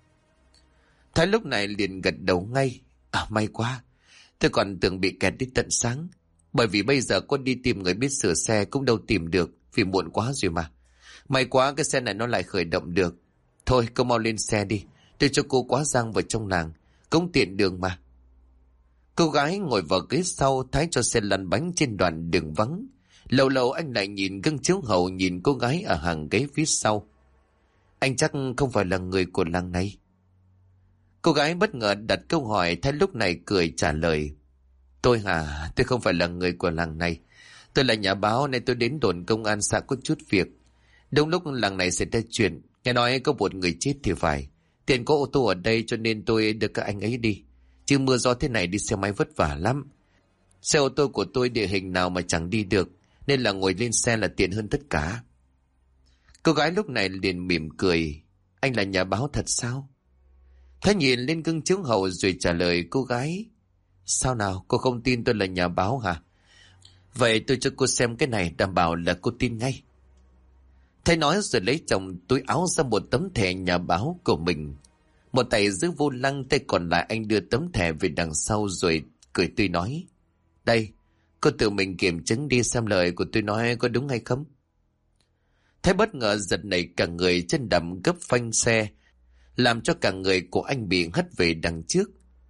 Speaker 1: Thái lúc này liền gật đầu ngay. May quá. Tôi còn tưởng bị kẹt đến tận sáng. Bởi vì bây giờ con đi tìm người biết sửa xe cũng đâu tìm được, vì muộn quá rồi mà. May quá cái xe này nó lại khởi động được. Thôi cô mau lên xe đi. Tôi cho cô quá giang vào trong làng. Cũng tiện đường mà. Cô gái ngồi vào ghế sau, Thái cho xe lăn bánh trên đoạn đường vắng. Lâu lâu anh lại nhìn gương chiếu hậu nhìn cô gái ở hàng ghế phía sau. Anh chắc không phải là người của làng này. Cô gái bất ngờ đặt câu hỏi, Thái lúc này cười trả lời. Tôi hả? Tôi không phải là người của làng này. Tôi là nhà báo nên tôi đến đồn công an xã có chút việc. Đúng lúc làng này xảy ra chuyện, nghe nói có một người chết thì phải. Tiền có ô tô ở đây cho nên tôi đưa các anh ấy đi. Chứ mưa gió thế này đi xe máy vất vả lắm. Xe ô tô của tôi địa hình nào mà chẳng đi được, nên là ngồi lên xe là tiện hơn tất cả. Cô gái lúc này liền mỉm cười. anh là nhà báo thật sao? Thái nhìn lên gương chiếu hậu rồi trả lời cô gái. Sao nào, cô không tin tôi là nhà báo hả? Vậy tôi cho cô xem cái này, đảm bảo là cô tin ngay. Thái nói rồi lấy trong túi áo ra một tấm thẻ nhà báo của mình. Một tay giữ vô lăng, tay còn lại anh đưa tấm thẻ về đằng sau rồi cười tươi nói. Đây, cô tự mình kiểm chứng đi xem lời của tôi nói có đúng hay không. Thái bất ngờ giật nảy cả người, chân đạp gấp phanh xe, làm cho cả người của anh bị hất về đằng trước.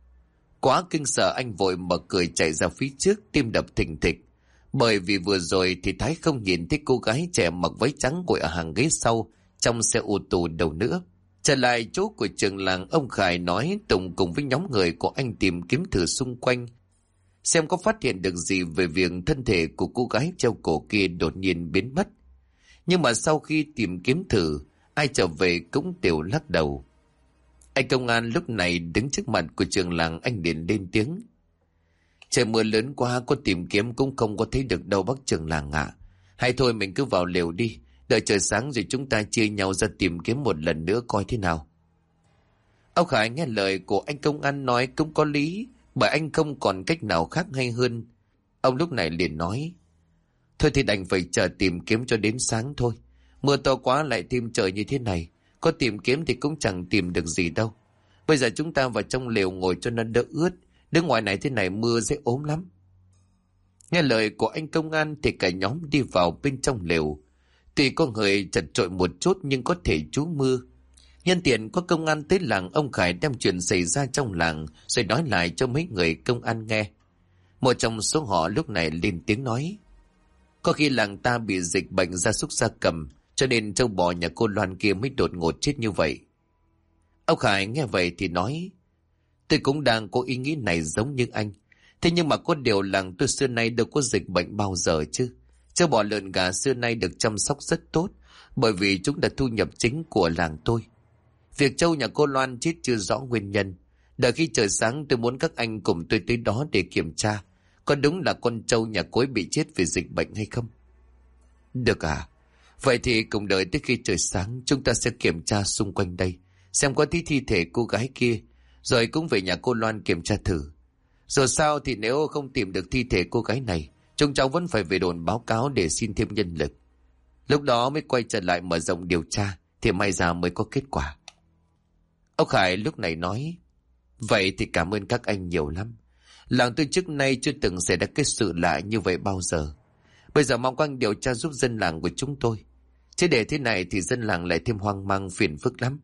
Speaker 1: Quá kinh sợ anh vội mở cửa chạy ra phía trước, tim đập thình thịch. Bởi vì vừa rồi thì Thái không nhìn thấy cô gái trẻ mặc váy trắng ngồi ở hàng ghế sau trong xe ô tô đâu nữa. Trở lại chỗ của trường làng, ông Khải nói Tùng cùng với nhóm người của anh tìm kiếm thử xung quanh, xem có phát hiện được gì về việc thân thể của cô gái treo cổ kia đột nhiên biến mất. Nhưng mà sau khi tìm kiếm thử, ai trở về cũng đều lắc đầu. Anh công an lúc này đứng trước mặt của trường làng, anh liền lên tiếng. Trời mưa lớn quá, có tìm kiếm cũng không có thấy được đâu bác trường làng ạ. Hay thôi mình cứ vào lều đi, đợi trời sáng rồi chúng ta chia nhau ra tìm kiếm một lần nữa coi thế nào. Ông Khải nghe lời của anh công an nói cũng có lý, bởi anh không còn cách nào khác hay hơn. Ông lúc này liền nói. Thôi thì đành phải chờ tìm kiếm cho đến sáng thôi. Mưa to quá lại thêm trời như thế này, có tìm kiếm thì cũng chẳng tìm được gì đâu. Bây giờ chúng ta vào trong lều ngồi cho nó đỡ ướt, đứng ngoài này thế này mưa sẽ ốm lắm. Nghe lời của anh công an thì cả nhóm đi vào bên trong lều. Tuy có người chật chội một chút nhưng có thể trú mưa. Nhân tiện có công an tới làng, ông Khải đem chuyện xảy ra trong làng rồi nói lại cho mấy người công an nghe. Một trong số họ lúc này lên tiếng nói. Có khi làng ta bị dịch bệnh gia súc gia cầm, cho nên trâu bò nhà cô Loan kia mới đột ngột chết như vậy. Ông Khải nghe vậy thì nói. Tôi cũng đang có ý nghĩ này giống như anh. Thế nhưng mà có điều làng tôi xưa nay đâu có dịch bệnh bao giờ chứ. Trâu bò lợn gà xưa nay được chăm sóc rất tốt, bởi vì chúng là thu nhập chính của làng tôi. Việc trâu nhà cô Loan chết chưa rõ nguyên nhân. Đợi khi trời sáng tôi muốn các anh cùng tôi tới đó để kiểm tra có đúng là con trâu nhà cô ấy bị chết vì dịch bệnh hay không. Được à? Vậy thì cùng đợi tới khi trời sáng chúng ta sẽ kiểm tra xung quanh đây, xem có tí thi thể cô gái kia, rồi cũng về nhà cô Loan kiểm tra thử. Rồi sao thì nếu không tìm được thi thể cô gái này, chúng cháu vẫn phải về đồn báo cáo để xin thêm nhân lực. Lúc đó mới quay trở lại mở rộng điều tra, thì may ra mới có kết quả. Ông Khải lúc này nói. Vậy thì cảm ơn các anh nhiều lắm. Làng tôi trước nay chưa từng xảy ra cái sự lạ như vậy bao giờ. Bây giờ mong các anh điều tra giúp dân làng của chúng tôi. Chứ để thế này thì dân làng lại thêm hoang mang phiền phức lắm.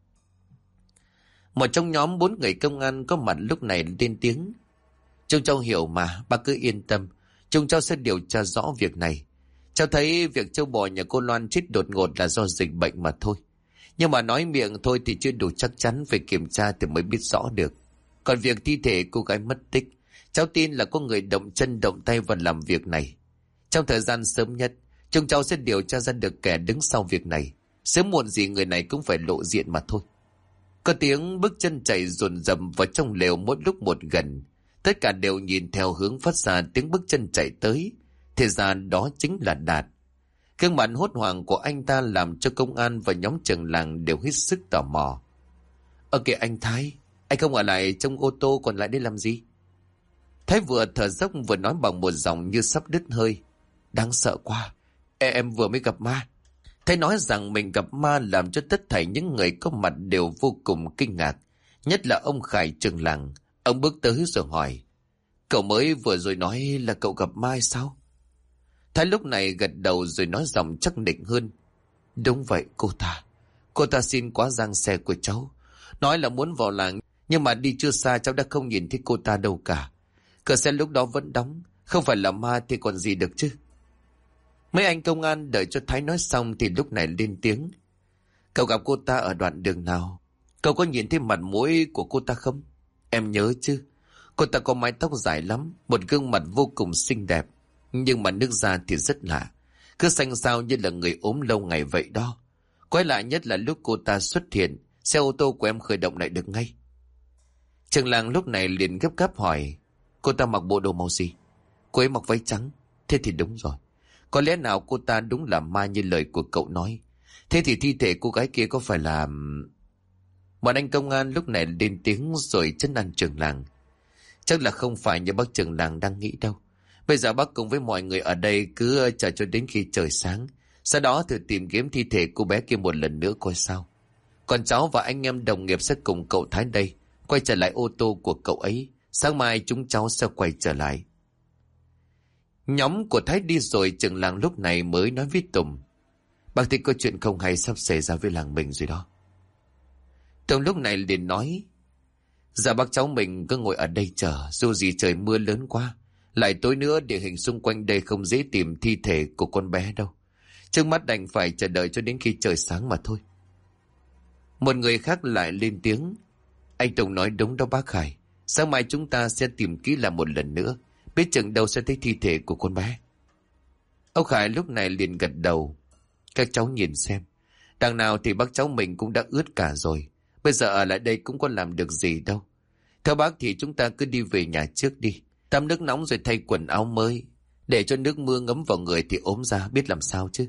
Speaker 1: Một trong nhóm 4 người công an có mặt lúc này lên tiếng. Chúng cháu hiểu mà, bác cứ yên tâm. Chúng cháu sẽ điều tra rõ việc này. Cháu thấy việc trâu bò nhà cô Loan chết đột ngột là do dịch bệnh mà thôi. Nhưng mà nói miệng thôi thì chưa đủ chắc chắn, phải kiểm tra thì mới biết rõ được. Còn việc thi thể cô gái mất tích, cháu tin là có người động chân động tay vào làm việc này. Trong thời gian sớm nhất, chúng cháu sẽ điều tra ra được kẻ đứng sau việc này. Sớm muộn gì người này cũng phải lộ diện mà thôi. Có tiếng bước chân chạy dồn dập vào trong lều mỗi lúc một gần. Tất cả đều nhìn theo hướng phát ra tiếng bước chân chạy tới. Thì ra đó chính là Đạt. Gương mặt hốt hoảng của anh ta làm cho công an và nhóm trưởng làng đều hết sức tò mò. Kìa anh Thái, anh không ở lại trong ô tô còn lại đây làm gì? Thái vừa thở dốc vừa nói bằng một giọng như sắp đứt hơi. Đáng sợ quá, em vừa mới gặp ma. Thái nói rằng mình gặp ma làm cho tất thảy những người có mặt đều vô cùng kinh ngạc. Nhất là ông Khải trưởng làng. Ông bước tới rồi hỏi. Cậu mới vừa rồi nói là cậu gặp ma sao? Thái lúc này gật đầu rồi nói giọng chắc định hơn. Đúng vậy cô ta. Cô ta xin quá giang xe của cháu. Nói là muốn vào làng, nhưng mà đi chưa xa cháu đã không nhìn thấy cô ta đâu cả. Cửa xe lúc đó vẫn đóng. Không phải là ma thì còn gì được chứ. Mấy anh công an đợi cho Thái nói xong thì lúc này lên tiếng. Cậu gặp cô ta ở đoạn đường nào? Cậu có nhìn thấy mặt mũi của cô ta không? Em nhớ chứ. Cô ta có mái tóc dài lắm, một gương mặt vô cùng xinh đẹp. Nhưng mà nước da thì rất lạ. Cứ xanh xao như là người ốm lâu ngày vậy đó. Quái lạ nhất là lúc cô ta xuất hiện, xe ô tô của em khởi động lại được ngay. Trường làng lúc này liền gấp gáp hỏi. Cô ta mặc bộ đồ màu gì? Cô ấy mặc váy trắng. Thế thì đúng rồi. Có lẽ nào cô ta đúng là ma như lời của cậu nói. Thế thì thi thể cô gái kia có phải là... Bọn anh công an lúc này lên tiếng rồi trấn an trưởng làng. Chắc là không phải như bác trưởng làng đang nghĩ đâu. Bây giờ bác cùng với mọi người ở đây cứ chờ cho đến khi trời sáng. Sau đó thử tìm kiếm thi thể cô bé kia một lần nữa coi sao. Còn cháu và anh em đồng nghiệp sẽ cùng cậu Thái đây quay trở lại ô tô của cậu ấy. Sáng mai chúng cháu sẽ quay trở lại. Nhóm của Thái đi rồi, trưởng làng lúc này mới nói với Tùng. Bác thấy có chuyện không hay sắp xảy ra với làng mình rồi đó. Tùng lúc này liền nói. Dạ bác, cháu mình cứ ngồi ở đây chờ. Dù gì trời mưa lớn quá, lại tối nữa địa hình xung quanh đây không dễ tìm thi thể của con bé đâu. Trước mắt đành phải chờ đợi cho đến khi trời sáng mà thôi. Một người khác lại lên tiếng. Anh Tùng nói đúng đó bác Khải. Sáng mai chúng ta sẽ tìm kỹ lại một lần nữa. Biết chừng đâu sẽ thấy thi thể của con bé. Ông Khải lúc này liền gật đầu. Các cháu nhìn xem. Đằng nào thì bác cháu mình cũng đã ướt cả rồi. Bây giờ ở lại đây cũng có làm được gì đâu. Theo bác thì chúng ta cứ đi về nhà trước đi. Tắm nước nóng rồi thay quần áo mới. Để cho nước mưa ngấm vào người thì ốm ra biết làm sao chứ.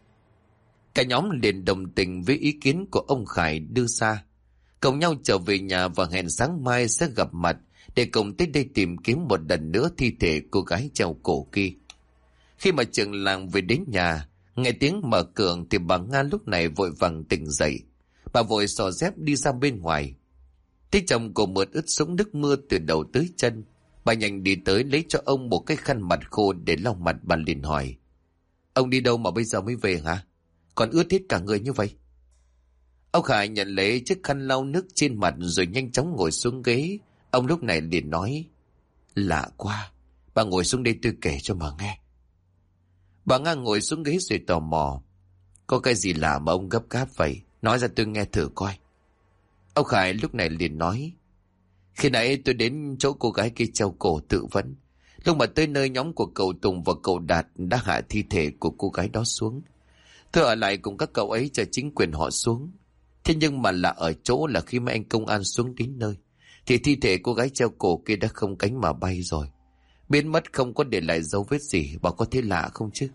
Speaker 1: Cả nhóm liền đồng tình với ý kiến của ông Khải đưa ra. Cùng nhau trở về nhà và hẹn sáng mai sẽ gặp mặt để cùng tới đây tìm kiếm một lần nữa thi thể cô gái treo cổ kia. Khi mà trưởng làng về đến nhà, nghe tiếng mở cửa thì bà Nga lúc này vội vàng tỉnh dậy. Bà vội xỏ dép đi ra bên ngoài. Thấy chồng cô mượt ướt sũng nước mưa từ đầu tới chân. Bà nhanh đi tới lấy cho ông một cái khăn mặt khô để lau mặt. Bà liền hỏi. Ông đi đâu mà bây giờ mới về hả? Còn ướt hết cả người như vậy. Ông Khải nhận lấy chiếc khăn lau nước trên mặt rồi nhanh chóng ngồi xuống ghế. Ông lúc này liền nói. Lạ quá. Bà ngồi xuống đây tôi kể cho bà nghe. Bà Nga ngồi xuống ghế rồi tò mò. Có cái gì lạ mà ông gấp gáp vậy? Nói ra tôi nghe thử coi. Ông Khải lúc này liền nói. Khi nãy tôi đến chỗ cô gái kia treo cổ tự vẫn. Lúc mà tới nơi, nhóm của cậu Tùng và cậu Đạt đã hạ thi thể của cô gái đó xuống. Tôi ở lại cùng các cậu ấy chờ chính quyền họ xuống. Thế nhưng mà lạ ở chỗ là khi mấy anh công an xuống đến nơi thì thi thể cô gái treo cổ kia đã không cánh mà bay rồi. Biến mất không có để lại dấu vết gì. Bà có thấy lạ không chứ?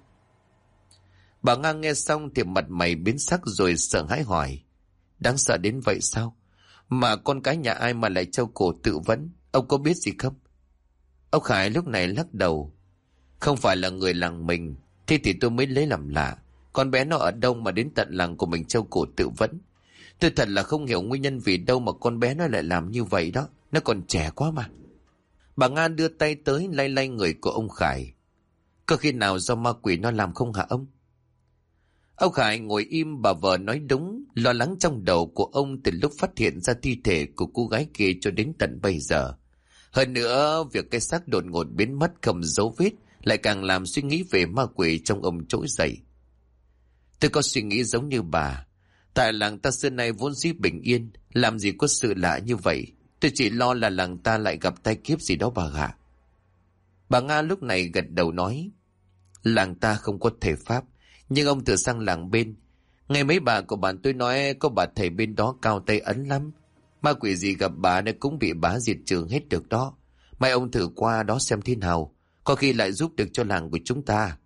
Speaker 1: Bà Nga nghe xong thì mặt mày biến sắc rồi sợ hãi hỏi. Đáng sợ đến vậy sao? Mà con cái nhà ai mà lại treo cổ tự vẫn? Ông có biết gì không? Ông Khải lúc này lắc đầu. Không phải là người làng mình. Thế thì tôi mới lấy làm lạ. Con bé nó ở đâu mà đến tận làng của mình treo cổ tự vẫn? Tôi thật là không hiểu nguyên nhân vì đâu mà con bé nó lại làm như vậy đó. Nó còn trẻ quá mà. Bà Nga đưa tay tới lay lay người của ông Khải. Có khi nào do ma quỷ nó làm không hả ông? Ông Khải ngồi im. Bà vợ nói đúng. Lo lắng trong đầu của ông từ lúc phát hiện ra thi thể của cô gái kia cho đến tận bây giờ. Hơn nữa, việc cái xác đột ngột biến mất không dấu vết lại càng làm suy nghĩ về ma quỷ trong ông trỗi dậy. Tôi có suy nghĩ giống như bà. Tại làng ta xưa nay vốn dĩ bình yên, làm gì có sự lạ như vậy. Tôi chỉ lo là làng ta lại gặp tai kiếp gì đó bà ạ. Bà Nga lúc này gật đầu nói. Làng ta không có thể pháp, nhưng ông thử sang làng bên. Nghe mấy bà của bạn tôi nói có bà thầy bên đó cao tay ấn lắm. Ma quỷ gì gặp bà nên cũng bị bá diệt trừ hết được đó. Mai ông thử qua đó xem thế nào, có khi lại giúp được cho làng của chúng ta.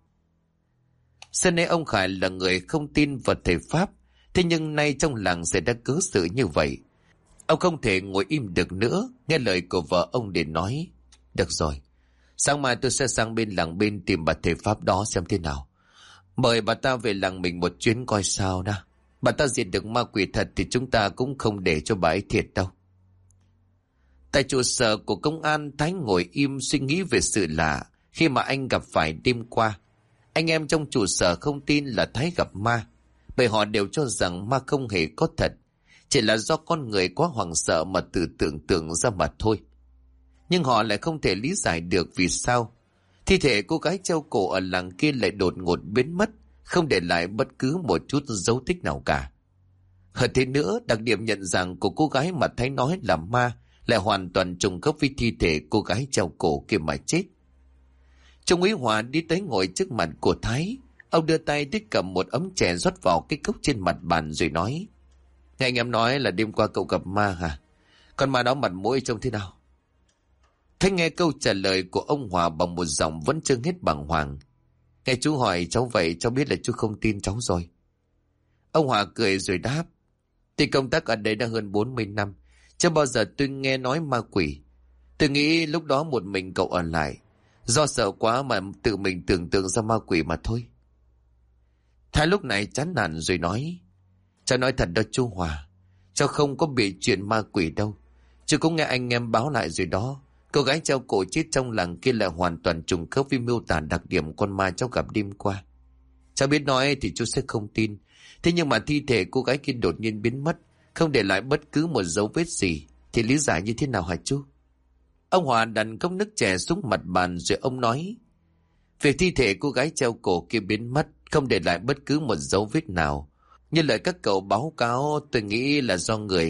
Speaker 1: Xưa nay ông Khải là người không tin vào thầy pháp. Thế nhưng nay trong làng sẽ đã cớ sự như vậy. Ông không thể ngồi im được nữa. Nghe lời của vợ ông để nói. Được rồi, sáng mai tôi sẽ sang bên làng bên tìm bà thầy pháp đó xem thế nào. Mời bà ta về làng mình một chuyến coi sao đã. Bà ta diệt được ma quỷ thật thì chúng ta cũng không để cho bà ấy thiệt đâu. Tại trụ sở của công an, Thái ngồi im suy nghĩ về sự lạ khi mà anh gặp phải đêm qua. Anh em trong trụ sở không tin là Thái gặp ma, bởi họ đều cho rằng ma không hề có thật, chỉ là do con người quá hoảng sợ mà tự tưởng tượng ra mà thôi. Nhưng họ lại không thể lý giải được vì sao thi thể cô gái treo cổ ở làng kia lại đột ngột biến mất, không để lại bất cứ một chút dấu tích nào cả. Hơn thế nữa, đặc điểm nhận dạng của cô gái mà Thái nói là ma lại hoàn toàn trùng khớp với thi thể cô gái treo cổ kia mà chết. Trung úy Hòa đi tới ngồi trước mặt của Thái. Ông đưa tay đích cầm một ấm chè rót vào cái cốc trên mặt bàn rồi nói. Nghe anh em nói là đêm qua cậu gặp ma hả? Con ma đó mặt mũi trông thế nào? Thái nghe câu trả lời của ông Hòa bằng một giọng vẫn chưa hết bàng hoàng. Nghe chú hỏi cháu vậy cháu biết là chú không tin cháu rồi. Ông Hòa cười rồi đáp. Thì công tác ở đây đã hơn 40 năm. Chưa bao giờ tôi nghe nói ma quỷ. Tôi nghĩ lúc đó một mình cậu ở lại. Do sợ quá mà tự mình tưởng tượng ra ma quỷ mà thôi. Thái lúc này chán nản rồi nói. Cháu nói thật đó chú Hòa. Cháu không có bị chuyện ma quỷ đâu. Chứ cũng nghe anh em báo lại rồi đó. Cô gái treo cổ chết trong làng kia là hoàn toàn trùng khớp với miêu tả đặc điểm con ma cháu gặp đêm qua. Cháu biết nói thì chú sẽ không tin. Thế nhưng mà thi thể cô gái kia đột nhiên biến mất, không để lại bất cứ một dấu vết gì, thì lý giải như thế nào hả chú? Ông Hòa đặt cốc nước chè xuống mặt bàn rồi ông nói. Việc thi thể cô gái treo cổ kia biến mất, không để lại bất cứ một dấu vết nào. Như lời các cậu báo cáo, tôi nghĩ là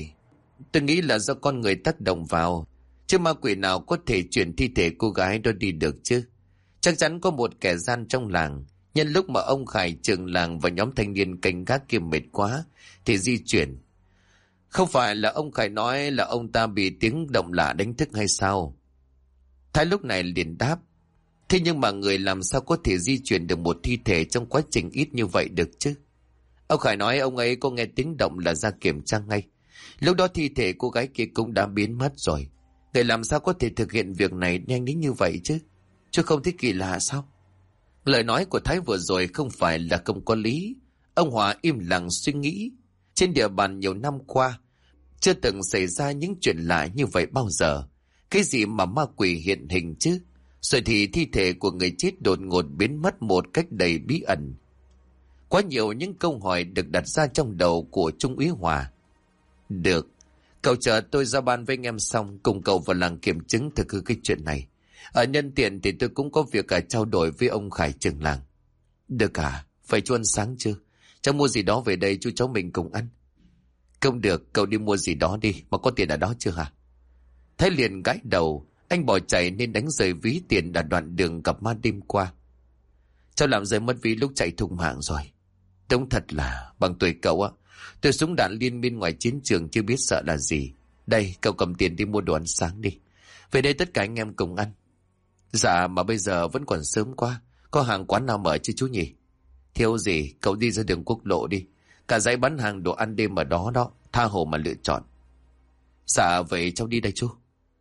Speaker 1: do con người tác động vào. Chứ ma quỷ nào có thể chuyển thi thể cô gái đó đi được chứ? Chắc chắn có một kẻ gian trong làng. Nhân lúc mà ông Khải, trưởng làng và nhóm thanh niên canh gác kia mệt quá thì di chuyển. Không phải là ông Khải nói là ông ta bị tiếng động lạ đánh thức hay sao? Thái lúc này liền đáp. Thế nhưng mà người làm sao có thể di chuyển được một thi thể trong quá trình ít như vậy được chứ? Ông Khải nói ông ấy có nghe tiếng động là ra kiểm tra ngay. Lúc đó thi thể cô gái kia cũng đã biến mất rồi. Người làm sao có thể thực hiện việc này nhanh đến như vậy chứ? Chứ không thấy kỳ lạ sao? Lời nói của Thái vừa rồi không phải là không có lý. Ông Hòa im lặng suy nghĩ. Trên địa bàn nhiều năm qua, chưa từng xảy ra những chuyện lạ như vậy bao giờ. Cái gì mà ma quỷ hiện hình chứ? Rồi thì thi thể của người chết đột ngột biến mất một cách đầy bí ẩn. Quá nhiều những câu hỏi được đặt ra trong đầu của Trung úy Hòa. Được, cậu chờ tôi ra ban với anh em xong, cùng cậu vào làng kiểm chứng thực hư cái chuyện này. Ở nhân tiện thì tôi cũng có việc trao đổi với ông Khải trưởng làng. Được à, phải cho ăn sáng chưa? Cháu mua gì đó về đây chú cháu mình cùng ăn. Không được, cậu đi mua gì đó đi, mà có tiền ở đó chưa hả? Thái liền gãi đầu, anh bỏ chạy nên đánh rơi ví tiền ở đoạn đường gặp ma đêm qua. Cháu làm rơi mất ví lúc chạy thùng mạng rồi. Đúng thật là, bằng tuổi cậu á, tôi súng đạn liên miên ngoài chiến trường chưa biết sợ là gì. Đây, cậu cầm tiền đi mua đồ ăn sáng đi. Về đây tất cả anh em cùng ăn. Dạ mà bây giờ vẫn còn sớm quá. Có hàng quán nào mở chứ chú nhỉ? Thiếu gì cậu đi ra đường quốc lộ đi. Cả dãy bán hàng đồ ăn đêm ở đó đó. Tha hồ mà lựa chọn. Dạ vậy cháu đi đây chú.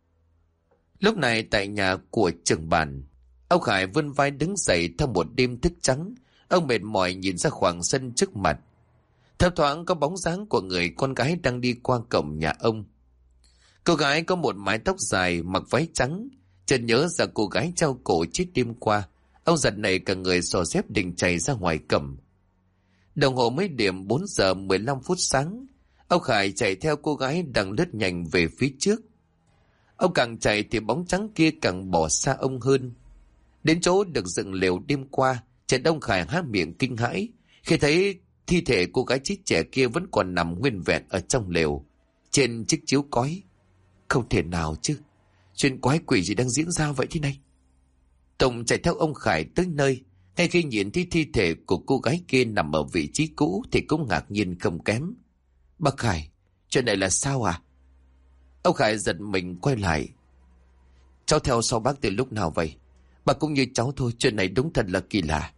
Speaker 1: Lúc này tại nhà của trưởng bản, ông Khải vươn vai đứng dậy theo một đêm thức trắng. Ông mệt mỏi nhìn ra khoảng sân trước mặt. Thấp thoáng có bóng dáng của người con gái đang đi qua cổng nhà ông. Cô gái có một mái tóc dài, mặc váy trắng. Chợt nhớ ra cô gái treo cổ chết đêm qua. Ông giật nảy cả người xò xếp định chạy ra ngoài cổng. Đồng hồ mới điểm 4 giờ 15 phút sáng. Ông Khải chạy theo cô gái đang lướt nhanh về phía trước. Ông càng chạy thì bóng trắng kia càng bỏ xa ông hơn. Đến chỗ được dựng lều đêm qua, Trần Đông Khải há miệng kinh hãi khi thấy thi thể cô gái chết trẻ kia vẫn còn nằm nguyên vẹn ở trong lều, trên chiếc chiếu cói. Không thể nào chứ, chuyện quái quỷ gì đang diễn ra vậy thế này? Tùng chạy theo ông Khải tới nơi. Ngay khi nhìn thấy thi thể của cô gái kia nằm ở vị trí cũ thì cũng ngạc nhiên không kém. Bác Khải, chuyện này là sao à? Ông Khải giật mình quay lại. Cháu theo sau bác từ lúc nào vậy? Bà cũng như cháu thôi, chuyện này đúng thật là kỳ lạ.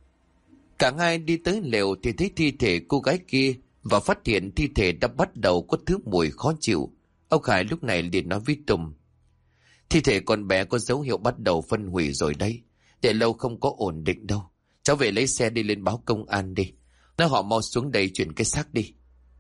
Speaker 1: Cả hai đi tới lều thì thấy thi thể cô gái kia và phát hiện thi thể đã bắt đầu có thứ mùi khó chịu. Ông Khải lúc này liền nói với Tùng. Thi thể con bé có dấu hiệu bắt đầu phân hủy rồi đấy. Để lâu không có ổn định đâu. Cháu về lấy xe đi lên báo công an đi. Nói họ mau xuống đây chuyển cái xác đi.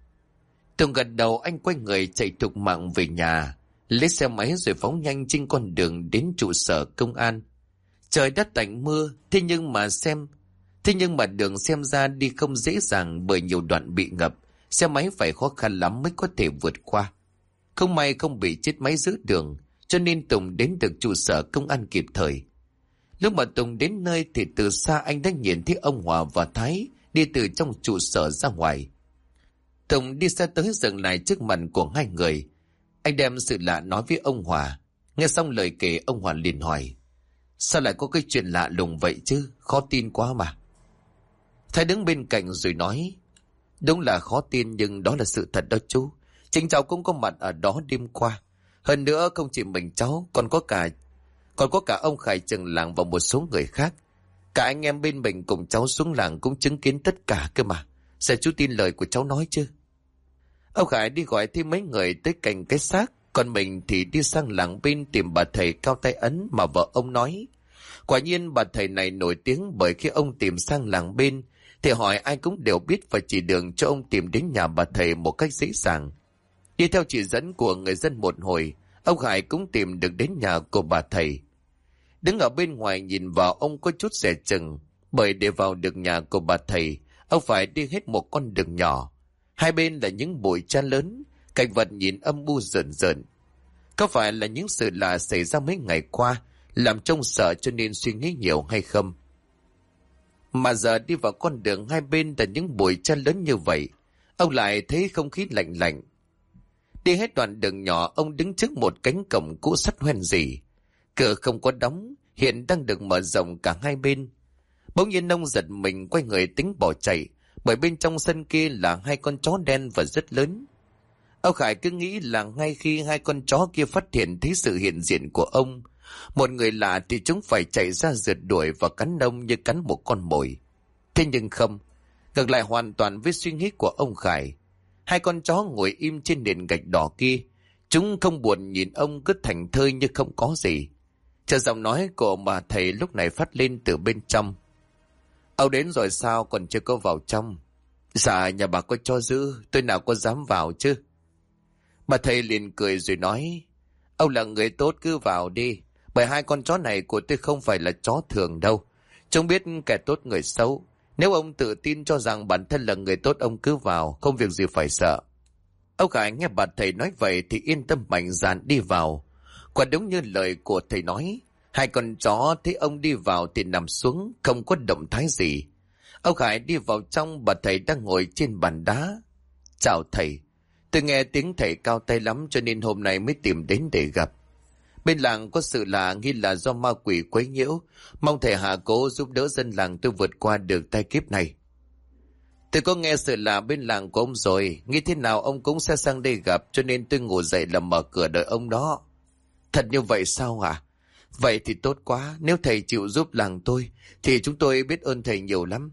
Speaker 1: Tùng gật đầu, anh quay người chạy thục mạng về nhà. Lấy xe máy rồi phóng nhanh trên con đường đến trụ sở công an. Trời đất tạnh mưa, thế nhưng mà đường xem ra đi không dễ dàng bởi nhiều đoạn bị ngập. Xe máy phải khó khăn lắm mới có thể vượt qua. Không may không bị chết máy giữa đường, cho nên Tùng đến được trụ sở công an kịp thời. Lúc mà Tùng đến nơi thì từ xa anh đã nhìn thấy ông Hòa và Thái đi từ trong trụ sở ra ngoài. Tùng đi xe tới dừng lại trước mặt của hai người. Anh đem sự lạ nói với ông Hòa. Nghe xong lời kể, ông Hòa liền hỏi. Sao lại có cái chuyện lạ lùng vậy chứ? Khó tin quá mà. Thái đứng bên cạnh rồi nói. Đúng là khó tin nhưng đó là sự thật đó chú. Chính cháu cũng có mặt ở đó đêm qua. Hơn nữa không chỉ mình cháu, còn có cả ông Khải trưởng làng và một số người khác. Cả anh em bên mình cùng cháu xuống làng cũng chứng kiến tất cả cơ mà. Sao chú tin lời của cháu nói chứ? Ông Khải đi gọi thêm mấy người tới cạnh cái xác, còn mình thì đi sang làng bên tìm bà thầy cao tay ấn mà vợ ông nói. Quả nhiên bà thầy này nổi tiếng bởi khi ông tìm sang làng bên thì hỏi ai cũng đều biết và chỉ đường cho ông tìm đến nhà bà thầy một cách dễ dàng. Đi theo chỉ dẫn của người dân một hồi, ông Khải cũng tìm được đến nhà của bà thầy. Đứng ở bên ngoài nhìn vào ông có chút dè chừng, bởi để vào được nhà của bà thầy, ông phải đi hết một con đường nhỏ. Hai bên là những bụi tre lớn, cảnh vật nhìn âm u rợn rợn. Có phải là những sự lạ xảy ra mấy ngày qua làm trông sợ cho nên suy nghĩ nhiều hay không? Mà giờ đi vào con đường hai bên là những bụi tre lớn như vậy, ông lại thấy không khí lạnh lạnh. Đi hết đoạn đường nhỏ, ông đứng trước một cánh cổng cũ sắt hoen rỉ. Cửa không có đóng, hiện đang được mở rộng cả hai bên. Bỗng nhiên ông giật mình quay người tính bỏ chạy, bởi bên trong sân kia là hai con chó đen và rất lớn. Ông Khải cứ nghĩ là ngay khi hai con chó kia phát hiện thấy sự hiện diện của ông, một người lạ, thì chúng phải chạy ra rượt đuổi và cắn ông như cắn một con mồi. Thế nhưng không, ngược lại hoàn toàn với suy nghĩ của ông Khải. Hai con chó ngồi im trên nền gạch đỏ kia, chúng không buồn nhìn ông, cứ thảnh thơi như không có gì. Chờ giọng nói của bà thầy lúc này phát lên từ bên trong. Ông đến rồi sao, còn chưa có vào trong? Dạ, nhà bà có cho giữ, tôi nào có dám vào chứ. Bà thầy liền cười rồi nói, ông là người tốt cứ vào đi, bởi hai con chó này của tôi không phải là chó thường đâu. Chúng biết kẻ tốt người xấu. Nếu ông tự tin cho rằng bản thân là người tốt, ông cứ vào, không việc gì phải sợ. Ông Khải nghe bà thầy nói vậy thì yên tâm mạnh dạn đi vào. Quả đúng như lời của thầy nói, hai con chó thấy ông đi vào thì nằm xuống, không có động thái gì. Ông Khải đi vào trong, bà thầy đang ngồi trên bàn đá. Chào thầy, tôi nghe tiếng thầy cao tay lắm cho nên hôm nay mới tìm đến để gặp. Bên làng có sự lạ nghi là do ma quỷ quấy nhiễu, mong thầy hạ cố giúp đỡ dân làng tôi vượt qua được tai kiếp này. Tôi có nghe sự lạ bên làng của ông rồi, nghĩ thế nào ông cũng sẽ sang đây gặp, cho nên tôi ngủ dậy là mở cửa đợi ông đó. Thật như vậy sao hả? Vậy thì tốt quá, nếu thầy chịu giúp làng tôi thì chúng tôi biết ơn thầy nhiều lắm.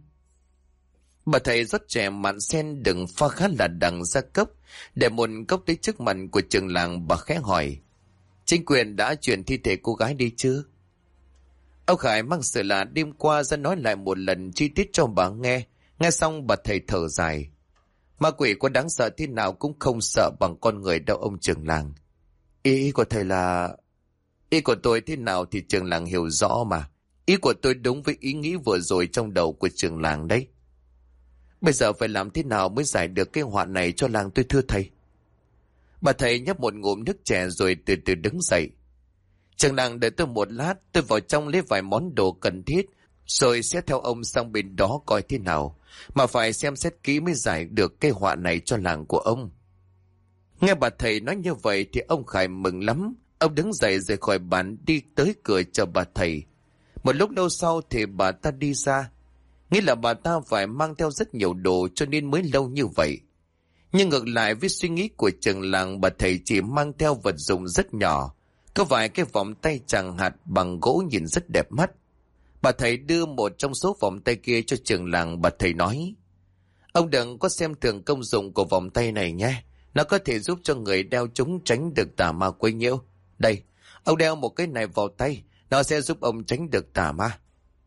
Speaker 1: Bà thầy rót chè mặn sen đừng pha khá là đằng ra cốc, để một cốc tới trước mặt của trường làng. Bà khẽ hỏi, chính quyền đã chuyển thi thể cô gái đi chứ? Ông Khải mang sự lạ đêm qua ra nói lại một lần chi tiết cho bà nghe. Nghe xong bà thầy thở dài. Ma quỷ có đáng sợ thế nào cũng không sợ bằng con người đâu ông trưởng làng. Ý của thầy là... Ý của tôi thế nào thì trưởng làng hiểu rõ mà. Ý của tôi đúng với ý nghĩ vừa rồi trong đầu của trưởng làng đấy. Bây giờ phải làm thế nào mới giải được cái họa này cho làng tôi thưa thầy? Bà thầy nhấp một ngụm nước chè rồi từ từ đứng dậy. Trưởng làng đợi tôi một lát, tôi vào trong lấy vài món đồ cần thiết, rồi sẽ theo ông sang bên đó coi thế nào. Mà phải xem xét kỹ mới giải được cái họa này cho làng của ông. Nghe bà thầy nói như vậy thì ông Khải mừng lắm. Ông đứng dậy rời khỏi bàn đi tới cửa chờ bà thầy. Một lúc lâu sau thì bà ta đi ra. Nghĩ là bà ta phải mang theo rất nhiều đồ cho nên mới lâu như vậy. Nhưng ngược lại với suy nghĩ của trưởng làng, bà thầy chỉ mang theo vật dụng rất nhỏ. Có vài cái vòng tay chằng hạt bằng gỗ nhìn rất đẹp mắt. Bà thầy đưa một trong số vòng tay kia cho trưởng làng. Bà thầy nói, ông đừng có xem thường công dụng của vòng tay này nhé. Nó có thể giúp cho người đeo chúng tránh được tà ma quấy nhiễu. Đây, ông đeo một cái này vào tay, nó sẽ giúp ông tránh được tà ma.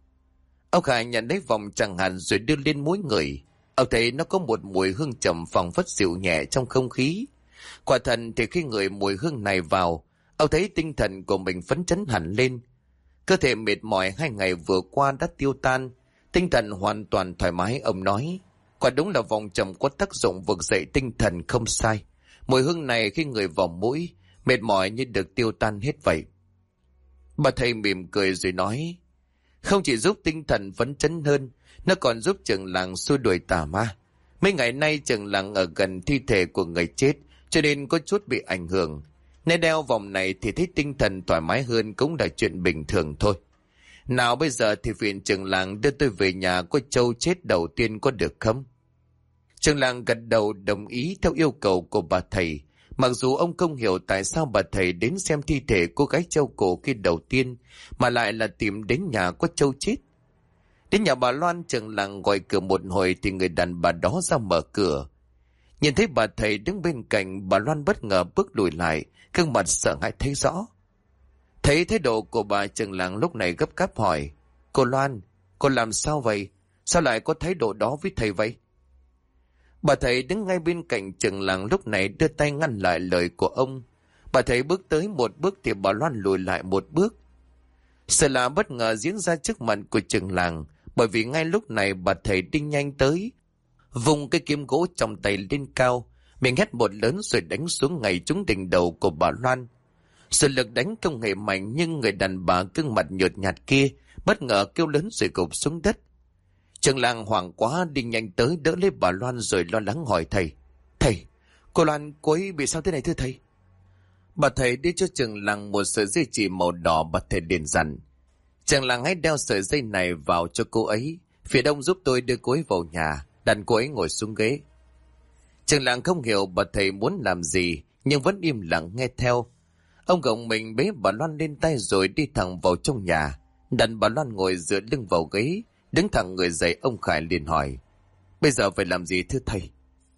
Speaker 1: Ông Khải nhận lấy vòng chằng hạt rồi đưa lên mũi người. Ông thấy nó có một mùi hương trầm phảng phất dịu nhẹ trong không khí. Quả thật thì khi ngửi mùi hương này vào, ông thấy tinh thần của mình phấn chấn hẳn lên. Cơ thể mệt mỏi 2 ngày vừa qua đã tiêu tan, tinh thần hoàn toàn thoải mái. Ông nói, quả đúng là vòng trầm có tác dụng vực dậy tinh thần không sai. Mùi hương này khi ngửi vào mũi, mệt mỏi như được tiêu tan hết vậy. Bà thầy mỉm cười rồi nói, không chỉ giúp tinh thần phấn chấn hơn, nó còn giúp trưởng làng xua đuổi tà ma. Mấy ngày nay trưởng làng ở gần thi thể của người chết, cho nên có chút bị ảnh hưởng. Nên đeo vòng này thì thấy tinh thần thoải mái hơn cũng là chuyện bình thường thôi. Nào bây giờ thì viện trưởng làng đưa tôi về nhà có trâu chết đầu tiên có được không? Trưởng làng gật đầu đồng ý theo yêu cầu của bà thầy. Mặc dù ông không hiểu tại sao bà thầy đến xem thi thể cô gái treo cổ khi đầu tiên mà lại là tìm đến nhà có trâu chết. Đến nhà bà Loan, trường làng gọi cửa một hồi thì người đàn bà đó ra mở cửa. Nhìn thấy bà thầy đứng bên cạnh, bà Loan bất ngờ bước lùi lại, gương mặt sợ hãi thấy rõ. Thấy thái độ của bà, trường làng lúc này gấp gáp hỏi: Cô Loan, cô làm sao vậy? Sao lại có thái độ đó với thầy vậy? Bà thầy đứng ngay bên cạnh trường làng lúc này đưa tay ngăn lại lời của ông. Bà thầy bước tới một bước thì bà Loan lùi lại một bước. Sự lạ bất ngờ diễn ra trước mặt của trường làng, bởi vì ngay lúc này bà thầy đi nhanh tới, vùng cái kiếm gỗ trong tay lên cao, miệng hét một lớn rồi đánh xuống ngay trúng đỉnh đầu của bà Loan. Sự lực đánh không hề mạnh, nhưng người đàn bà gương mặt nhợt nhạt kia bất ngờ kêu lớn rồi gục xuống đất. Trường làng hoảng quá đi nhanh tới đỡ lấy bà Loan rồi lo lắng hỏi thầy: Thầy, cô Loan cô ấy bị sao thế này thưa thầy? Bà thầy đi cho trường làng một sợi dây chì màu đỏ. Bà thầy liền dặn: Trường làng hãy đeo sợi dây này vào cho cô ấy, phía đông giúp tôi đưa cô ấy vào nhà, đặt cô ấy ngồi xuống ghế. Trường làng không hiểu bà thầy muốn làm gì, nhưng vẫn im lặng nghe theo. Ông gồng mình bế bà Loan lên tay rồi đi thẳng vào trong nhà, đặt bà Loan ngồi dựa lưng vào ghế, đứng thẳng người dậy. Ông Khải liền hỏi: Bây giờ phải làm gì thưa thầy?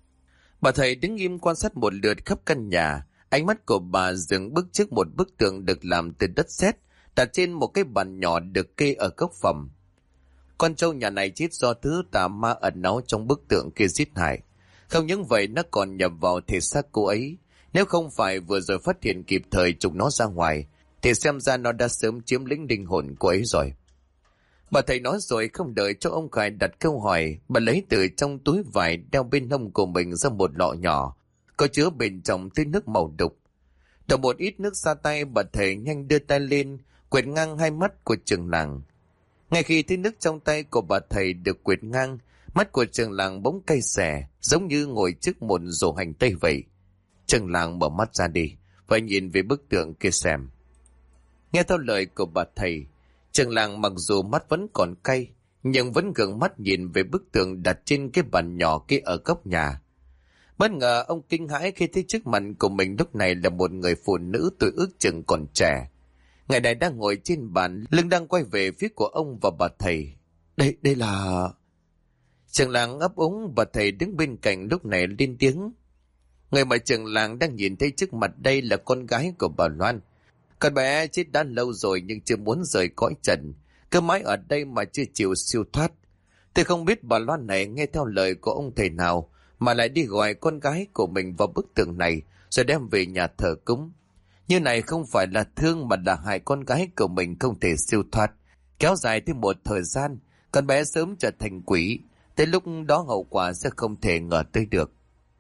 Speaker 1: Bà thầy đứng im quan sát một lượt khắp căn nhà. Ánh mắt của bà dừng bước trước một bức tượng được làm từ đất sét, đặt trên một cái bàn nhỏ được kê ở góc phòng. Con trâu nhà này chết do thứ tà ma ẩn náu trong bức tượng kia giết hại. Không những vậy, nó còn nhập vào thể xác cô ấy. Nếu không phải vừa rồi phát hiện kịp thời trục nó ra ngoài, thì xem ra nó đã sớm chiếm lĩnh linh hồn cô ấy rồi. Bà thầy nói rồi không đợi cho ông Khải đặt câu hỏi, bà lấy từ trong túi vải đeo bên hông của mình ra một lọ nhỏ, có chứa bên trong thứ nước màu đục. Đổ một ít nước ra tay, bà thầy nhanh đưa tay lên, quệt ngang hai mắt của trường làng. Ngay khi thứ nước trong tay của bà thầy được quệt ngang, mắt của trường làng bỗng cay xè, giống như ngồi trước một rổ hành tây vậy. Trường làng mở mắt ra đi và nhìn về bức tượng kia xem. Nghe theo lời của bà thầy, trường làng mặc dù mắt vẫn còn cay, nhưng vẫn gượng mắt nhìn về bức tượng đặt trên cái bàn nhỏ kia ở góc nhà. Bất ngờ ông kinh hãi khi thấy trước mặt của mình lúc này là một người phụ nữ tuổi ước chừng còn trẻ. Người này đang ngồi trên bàn, lưng đang quay về phía của ông và bà thầy. Đây là... Trường làng ấp úng. Bà thầy đứng bên cạnh lúc này lên tiếng: Người mà trường làng đang nhìn thấy trước mặt đây là con gái của bà Loan. Con bé chết đã lâu rồi nhưng chưa muốn rời cõi trần, cứ mãi ở đây mà chưa chịu siêu thoát. Tôi không biết bà Loan này nghe theo lời của ông thầy nào mà lại đi gọi con gái của mình vào bức tượng này rồi đem về nhà thờ cúng. Như này không phải là thương mà là hại con gái của mình không thể siêu thoát. Kéo dài thêm một thời gian, con bé sớm trở thành quỷ. Tới lúc đó hậu quả sẽ không thể ngờ tới được.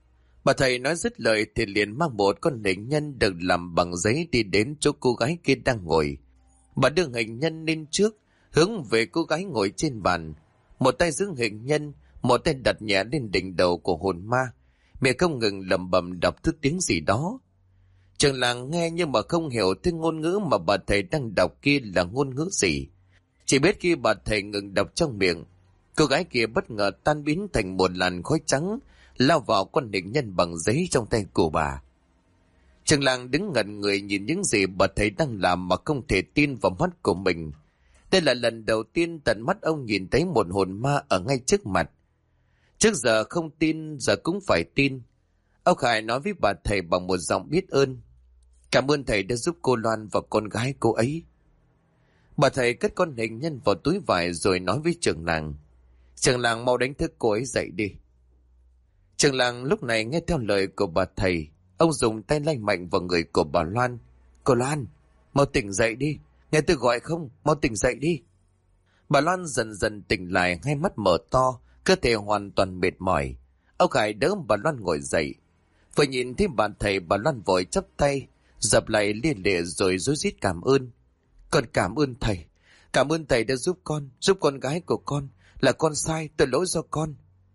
Speaker 1: Bà thầy nói dứt lời thì liền mang một con hình nhân được làm bằng giấy đi đến chỗ cô gái kia đang ngồi. Bà đưa hình nhân lên trước, hướng về cô gái ngồi trên bàn. Một tay giữ hình nhân, một tay đặt nhẹ lên đỉnh đầu của hồn ma, miệng không ngừng lẩm bẩm đọc thứ tiếng gì đó. Trường làng nghe nhưng mà không hiểu thứ ngôn ngữ mà bà thầy đang đọc kia là ngôn ngữ gì. Chỉ biết khi bà thầy ngừng đọc trong miệng, cô gái kia bất ngờ tan biến thành một làn khói trắng, lao vào con hình nhân bằng giấy trong tay của bà. Trường làng đứng ngẩn người nhìn những gì bà thầy đang làm mà không thể tin vào mắt của mình. Đây là lần đầu tiên tận mắt ông nhìn thấy một hồn ma ở ngay trước mặt. Trước giờ không tin, giờ cũng phải tin. Ông Khải nói với bà thầy bằng một giọng biết ơn: Cảm ơn thầy đã giúp cô Loan và con gái cô ấy. Bà thầy cất con hình nhân vào túi vải rồi nói với trường làng: Trường làng mau đánh thức cô ấy dậy đi. Trường làng lúc này nghe theo lời của bà thầy, ông dùng tay lay mạnh vào người của bà Loan. Cô Loan, mau tỉnh dậy đi, nghe tôi gọi không, mau tỉnh dậy đi. Bà Loan dần dần tỉnh lại, hai mắt mở to, cơ thể hoàn toàn mệt mỏi. Ông Khải đỡ bà Loan ngồi dậy. Vừa nhìn thấy bà thầy, bà Loan vội chắp tay, dập lại lia lịa rồi rối rít cảm ơn. Con cảm ơn thầy đã giúp con gái của con, là con sai, tôi lỗi do con.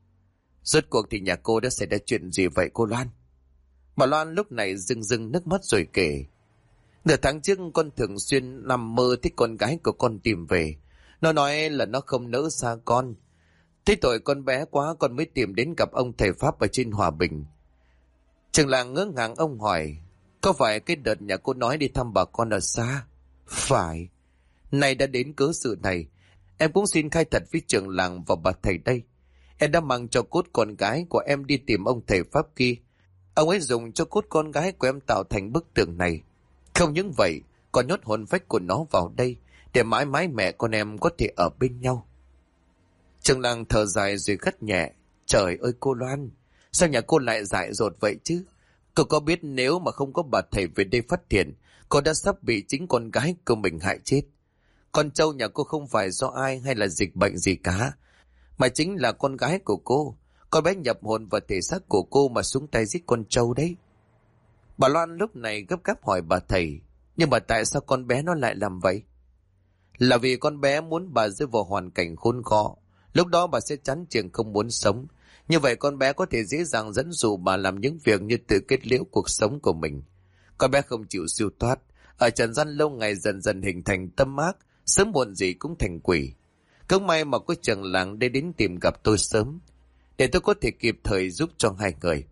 Speaker 1: Rốt cuộc thì nhà cô đã xảy ra chuyện gì vậy cô Loan? Bà Loan lúc này rưng rưng nước mắt rồi kể: Nửa tháng trước con thường xuyên nằm mơ thấy con gái của con tìm về. Nó nói là nó không nỡ xa con. Thấy tội con bé quá, con mới tìm đến gặp ông thầy Pháp ở trên Hòa Bình. Trường làng ngỡ ngàng, ông hỏi: Có phải cái đợt nhà cô nói đi thăm bà con ở xa? Phải. Nay đã đến cớ sự này, Em cũng xin khai thật với trưởng làng và bà thầy đây. Em đã mang cho cốt con gái của em đi tìm ông thầy Pháp kia. Ông ấy dùng cho cốt con gái của em tạo thành bức tường này. Không những vậy, còn nhốt hồn phách của nó vào đây, để mãi mãi mẹ con em có thể ở bên nhau. Trưởng làng thở dài rồi gắt nhẹ. Trời ơi cô Loan, sao nhà cô lại dại dột vậy chứ? Cô có biết nếu mà không có bà thầy về đây phát hiện, cô đã sắp bị chính con gái của mình hại chết. Con trâu nhà cô không phải do ai hay là dịch bệnh gì cả, mà chính là con gái của cô. Con bé nhập hồn vào thể xác của cô mà xuống tay giết con trâu đấy. Bà Loan lúc này gấp gáp hỏi bà thầy, nhưng mà tại sao con bé nó lại làm vậy? Là vì con bé muốn bà rơi vào hoàn cảnh khốn khó. Lúc đó bà sẽ chán chường không muốn sống. Như vậy con bé có thể dễ dàng dẫn dụ bà làm những việc như tự kết liễu cuộc sống của mình. Con bé không chịu siêu thoát, ở trần gian lâu ngày dần dần hình thành tâm ác, sớm muộn gì cũng thành quỷ. Không may mà có trưởng làng để đến tìm gặp tôi sớm, để tôi có thể kịp thời giúp cho hai người.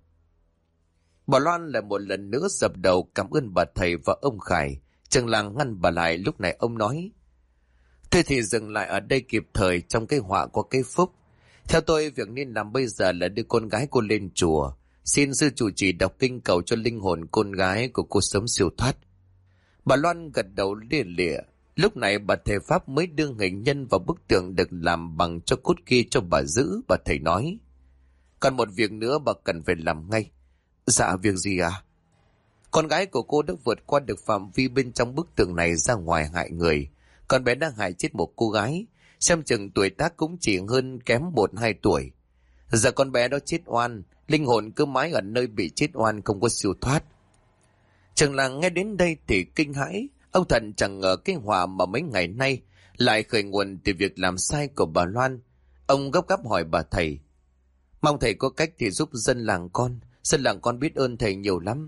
Speaker 1: Bà Loan lại một lần nữa dập đầu cảm ơn bà thầy và ông Khải. Trưởng làng ngăn bà lại, lúc này ông nói: Thế thì dừng lại ở đây kịp thời, trong cái họa có cái phúc. Theo tôi, việc nên làm bây giờ là đưa con gái cô lên chùa, xin sư chủ trì đọc kinh cầu cho linh hồn con gái của cô sớm siêu thoát. Bà Loan gật đầu lia lịa. Lúc này bà thầy Pháp mới đưa hình nhân vào bức tượng được làm bằng cho cốt kia cho bà giữ. Bà thầy nói: Còn một việc nữa bà cần phải làm ngay. Dạ, việc gì à? Con gái của cô đã vượt qua được phạm vi bên trong bức tường này ra ngoài hại người. Con bé đang hại chết một cô gái, xem chừng tuổi tác cũng chỉ hơn kém 1-2 tuổi. Giờ con bé đó chết oan, linh hồn cứ mãi ở nơi bị chết oan, không có siêu thoát. Trưởng làng nghe đến đây thì kinh hãi. Ông thần chẳng ngờ cái họa mà mấy ngày nay lại khởi nguồn từ việc làm sai của bà Loan. Ông gấp gáp hỏi bà thầy: Mong thầy có cách thì giúp dân làng con biết ơn thầy nhiều lắm.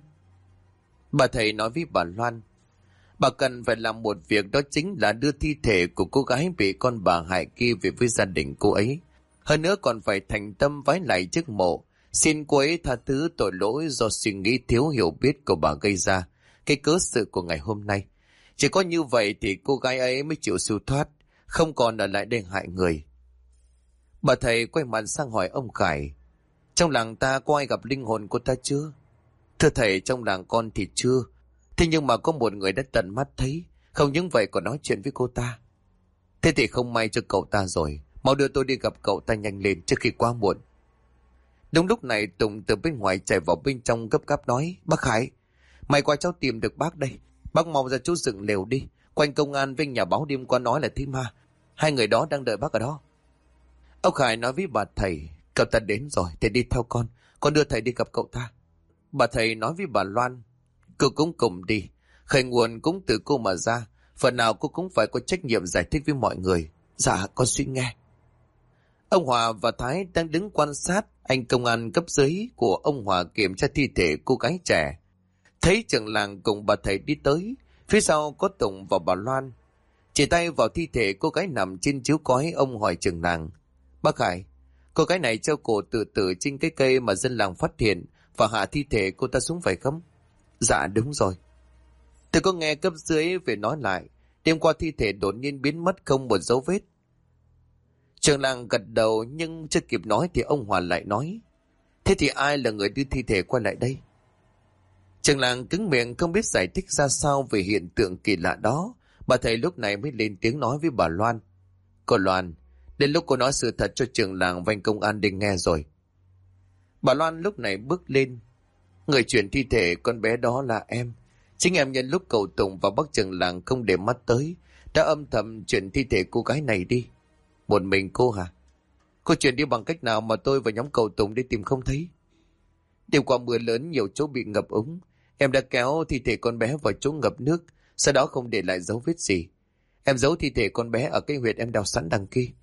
Speaker 1: Bà thầy nói với bà Loan: Bà cần phải làm một việc, đó chính là đưa thi thể của cô gái bị con bà hại kia về với gia đình cô ấy. Hơn nữa còn phải thành tâm vái lại trước mộ, xin cô ấy tha thứ tội lỗi do suy nghĩ thiếu hiểu biết của bà gây ra cái cớ sự của ngày hôm nay. Chỉ có như vậy thì cô gái ấy mới chịu siêu thoát, không còn ở lại đây hại người. Bà thầy quay mặt sang hỏi ông Khải: Trong làng ta có ai gặp linh hồn cô ta chưa? Thưa thầy, trong làng con thì chưa. Thế nhưng mà có một người đã tận mắt thấy, không những vậy còn nói chuyện với cô ta. Thế thì không may cho cậu ta rồi, mau đưa tôi đi gặp cậu ta nhanh lên trước khi quá muộn. Đúng lúc này Tùng từ bên ngoài chạy vào bên trong gấp gáp nói: Bác Khải, may quá cháu tìm được bác đây. Bác mau ra chỗ dựng lều đi, quanh công an với nhà báo đêm qua nói là thấy ma. Hai người đó đang đợi bác ở đó. Ông Khải nói với bà thầy: Cậu ta đến rồi, thầy đi theo con đưa thầy đi gặp cậu ta. Bà thầy nói với bà Loan: Cô cũng cùng đi, khởi nguồn cũng từ cô mà ra, phần nào cô cũng phải có trách nhiệm giải thích với mọi người. Dạ, con suy nghe. Ông Hòa và Thái đang đứng quan sát anh công an cấp dưới của ông Hòa kiểm tra thi thể cô gái trẻ. Thấy trưởng làng cùng bà thầy đi tới, phía sau có Tùng và bà Loan. Chỉ tay vào thi thể cô gái nằm trên chiếu cói, ông hỏi trưởng làng: Bác Khải, cô gái này treo cổ tự tử trên cái cây mà dân làng phát hiện và hạ thi thể cô ta xuống phải không? Dạ đúng rồi. Tôi có nghe cấp dưới về nói lại, đêm qua thi thể đột nhiên biến mất không một dấu vết. Trưởng làng gật đầu nhưng chưa kịp nói thì ông Hòa lại nói: Thế thì ai là người đưa thi thể qua lại đây? Trưởng làng cứng miệng không biết giải thích ra sao về hiện tượng kỳ lạ đó. Bà thầy lúc này mới lên tiếng nói với bà Loan: Cô Loan, đến lúc cô nói sự thật cho trưởng làng và anh công an định nghe rồi. Bà Loan lúc này bước lên: Người chuyển thi thể con bé đó là em. Chính em nhân lúc cậu Tùng và bác trưởng làng không để mắt tới, đã âm thầm chuyển thi thể cô gái này đi. Một mình cô hả? Cô chuyển đi bằng cách nào mà tôi và nhóm cậu Tùng đi tìm không thấy? Đêm qua mưa lớn nhiều chỗ bị ngập úng, em đã kéo thi thể con bé vào chỗ ngập nước, sau đó không để lại dấu vết gì. Em giấu thi thể con bé ở cái huyệt em đào sẵn đằng kia.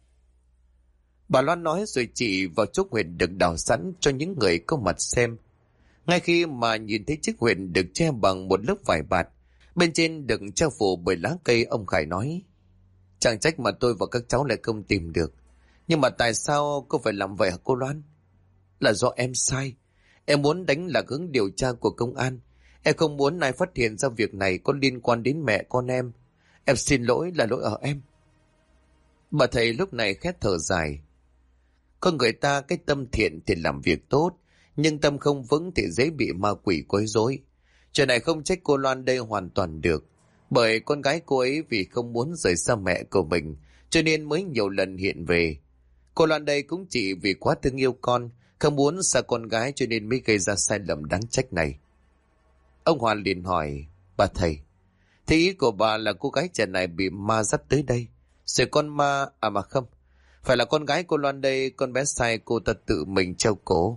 Speaker 1: Bà Loan nói rồi chỉ vào chỗ huyệt được đào sẵn cho những người có mặt xem. Ngay khi mà nhìn thấy chiếc huyệt được che bằng một lớp vải bạt, bên trên được che phủ bởi lá cây, ông Khải nói: Chẳng trách mà tôi và các cháu lại không tìm được. Nhưng mà tại sao cô phải làm vậy hả cô Loan? Là do em sai. Em muốn đánh lạc hướng điều tra của công an. Em không muốn ai phát hiện ra việc này có liên quan đến mẹ con em. Em xin lỗi, là lỗi ở em. Bà thầy lúc này khét thở dài. Con người ta cái tâm thiện thì làm việc tốt, nhưng tâm không vững thì dễ bị ma quỷ quấy rối. Chuyện này không trách cô Loan đây hoàn toàn được, bởi con gái cô ấy vì không muốn rời xa mẹ của mình, cho nên mới nhiều lần hiện về. Cô Loan đây cũng chỉ vì quá thương yêu con, không muốn xa con gái cho nên mới gây ra sai lầm đáng trách này. Ông Hoàn liền hỏi, bà thầy, thế ý của bà là cô gái trẻ này bị ma dắt tới đây, rồi con ma, mà không, phải là con gái cô Loan đây, con bé sai cô ta tự mình treo cổ.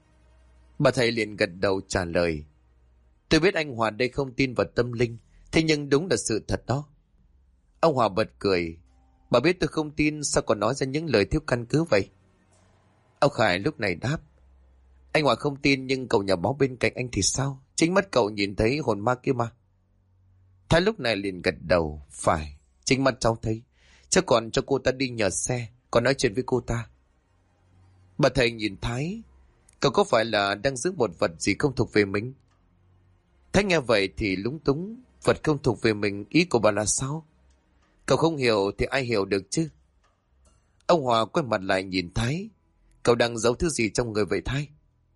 Speaker 1: Bà thầy liền gật đầu trả lời, tôi biết anh Hòa đây không tin vào tâm linh, thế nhưng đúng là sự thật đó. Ông Hòa bật cười, bà biết tôi không tin, sao còn nói ra những lời thiếu căn cứ vậy? Ông Khải lúc này đáp, anh Hòa không tin nhưng cậu nhà báo bên cạnh anh thì sao? Chính mắt cậu nhìn thấy hồn ma kia mà. Thái lúc này liền gật đầu, phải, chính mắt cháu thấy, chứ còn cho cô ta đi nhờ xe, còn nói chuyện với cô ta. Bà thầy nhìn Thái, cậu có phải là đang giữ một vật gì không thuộc về mình? Thái nghe vậy thì lúng túng, vật không thuộc về mình, ý của bà là sao? Cậu không hiểu thì ai hiểu được chứ? Ông Hòa quay mặt lại nhìn Thái, cậu đang giấu thứ gì trong người vậy Thái?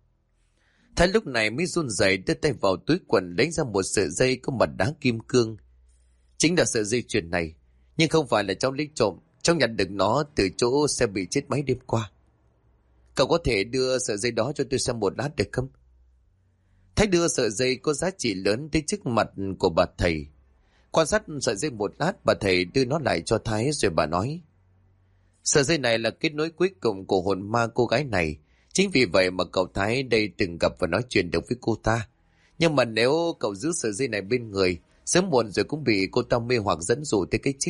Speaker 1: Thái lúc này mới run rẩy đưa tay vào túi quần lấy ra một sợi dây có mặt đá kim cương. Chính là sợi dây chuyền này, nhưng không phải là cháu lấy trộm, cháu nhặt được nó từ chỗ xe bị chết máy đêm qua. Cậu có thể đưa sợi dây đó cho tôi xem một lát được không? Thái đưa sợi dây có giá trị lớn tới trước mặt của bà thầy. Quan sát sợi dây một lát, bà thầy đưa nó lại cho Thái rồi bà nói, sợi dây này là kết nối cuối cùng của hồn ma cô gái này. Chính vì vậy mà cậu Thái đây từng gặp và nói chuyện được với cô ta. Nhưng mà nếu cậu giữ sợi dây này bên người, sớm muộn rồi cũng bị cô ta mê hoặc dẫn dụ tới cái chết.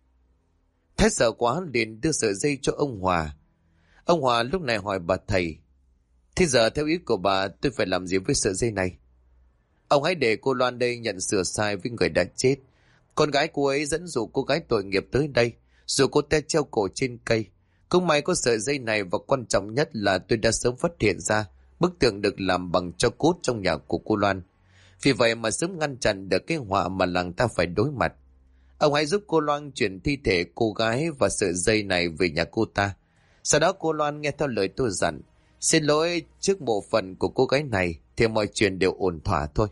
Speaker 1: Thái sợ quá liền đưa sợi dây cho ông Hòa. Ông Hòa lúc này hỏi bà thầy, thế giờ theo ý của bà tôi phải làm gì với sợi dây này? Ông hãy để cô Loan đây nhận sửa sai với người đã chết. Con gái cô ấy dẫn dụ cô gái tội nghiệp tới đây, rồi cô ta treo cổ trên cây. Cũng may có sợi dây này, và quan trọng nhất là tôi đã sớm phát hiện ra bức tượng được làm bằng tro cốt trong nhà của cô Loan. Vì vậy mà sớm ngăn chặn được cái họa mà làng ta phải đối mặt. Ông hãy giúp cô Loan chuyển thi thể cô gái và sợi dây này về nhà cô ta. Sau đó cô Loan nghe theo lời tôi dặn, xin lỗi trước mộ phần của cô gái này, thì mọi chuyện đều ổn thỏa thôi.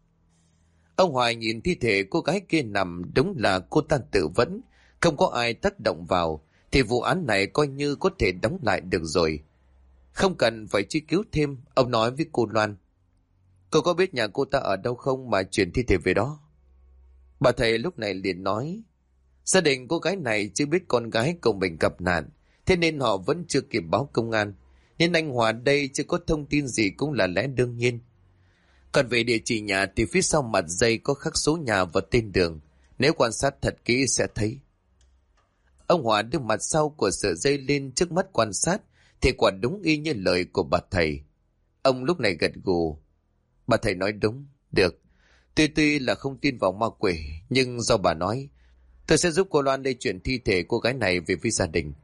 Speaker 1: Ông Hoài nhìn thi thể cô gái kia nằm, đúng là cô ta tự vẫn, không có ai tác động vào, thì vụ án này coi như có thể đóng lại được rồi. Không cần phải truy cứu thêm, ông nói với cô Loan, cô có biết nhà cô ta ở đâu không mà chuyển thi thể về đó? Bà thầy lúc này liền nói, gia đình cô gái này chưa biết con gái của mình gặp nạn, thế nên họ vẫn chưa kịp báo công an, nên anh Hòa đây chưa có thông tin gì cũng là lẽ đương nhiên. Còn về địa chỉ nhà thì phía sau mặt dây có khắc số nhà và tên đường, nếu quan sát thật kỹ sẽ thấy. Ông Hòa đưa mặt sau của sợi dây lên trước mắt quan sát, thì quả đúng y như lời của bà thầy. Ông lúc này gật gù, bà thầy nói đúng, được. Tuy là không tin vào ma quỷ, nhưng do bà nói, tôi sẽ giúp cô Loan đây chuyển thi thể cô gái này về với gia đình.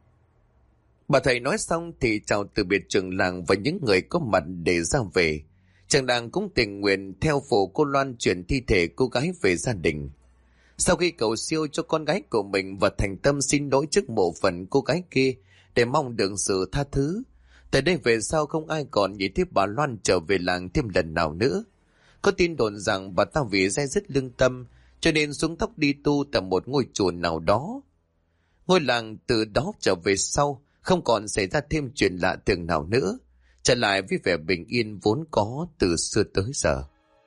Speaker 1: Bà thầy nói xong thì chào từ biệt trưởng làng và những người có mặt để ra về. Trưởng làng cũng tình nguyện theo phụ cô Loan chuyển thi thể cô gái về gia đình. Sau khi cầu siêu cho con gái của mình và thành tâm xin lỗi trước mộ phần cô gái kia để mong được sự tha thứ, từ đây về sau không ai còn nhìn thấy bà Loan trở về làng thêm lần nào nữa. Có tin đồn rằng bà ta vì day dứt lương tâm cho nên xuống thóc đi tu tại một ngôi chùa nào đó. Ngôi làng từ đó trở về sau không còn xảy ra thêm chuyện lạ thường nào nữa, trở lại với vẻ bình yên vốn có từ xưa tới giờ.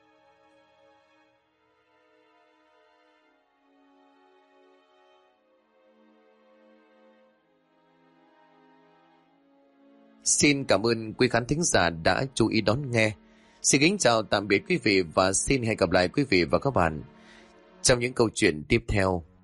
Speaker 1: Xin cảm ơn quý khán thính giả đã chú ý đón nghe. Xin kính chào tạm biệt quý vị và xin hẹn gặp lại quý vị và các bạn trong những câu chuyện tiếp theo.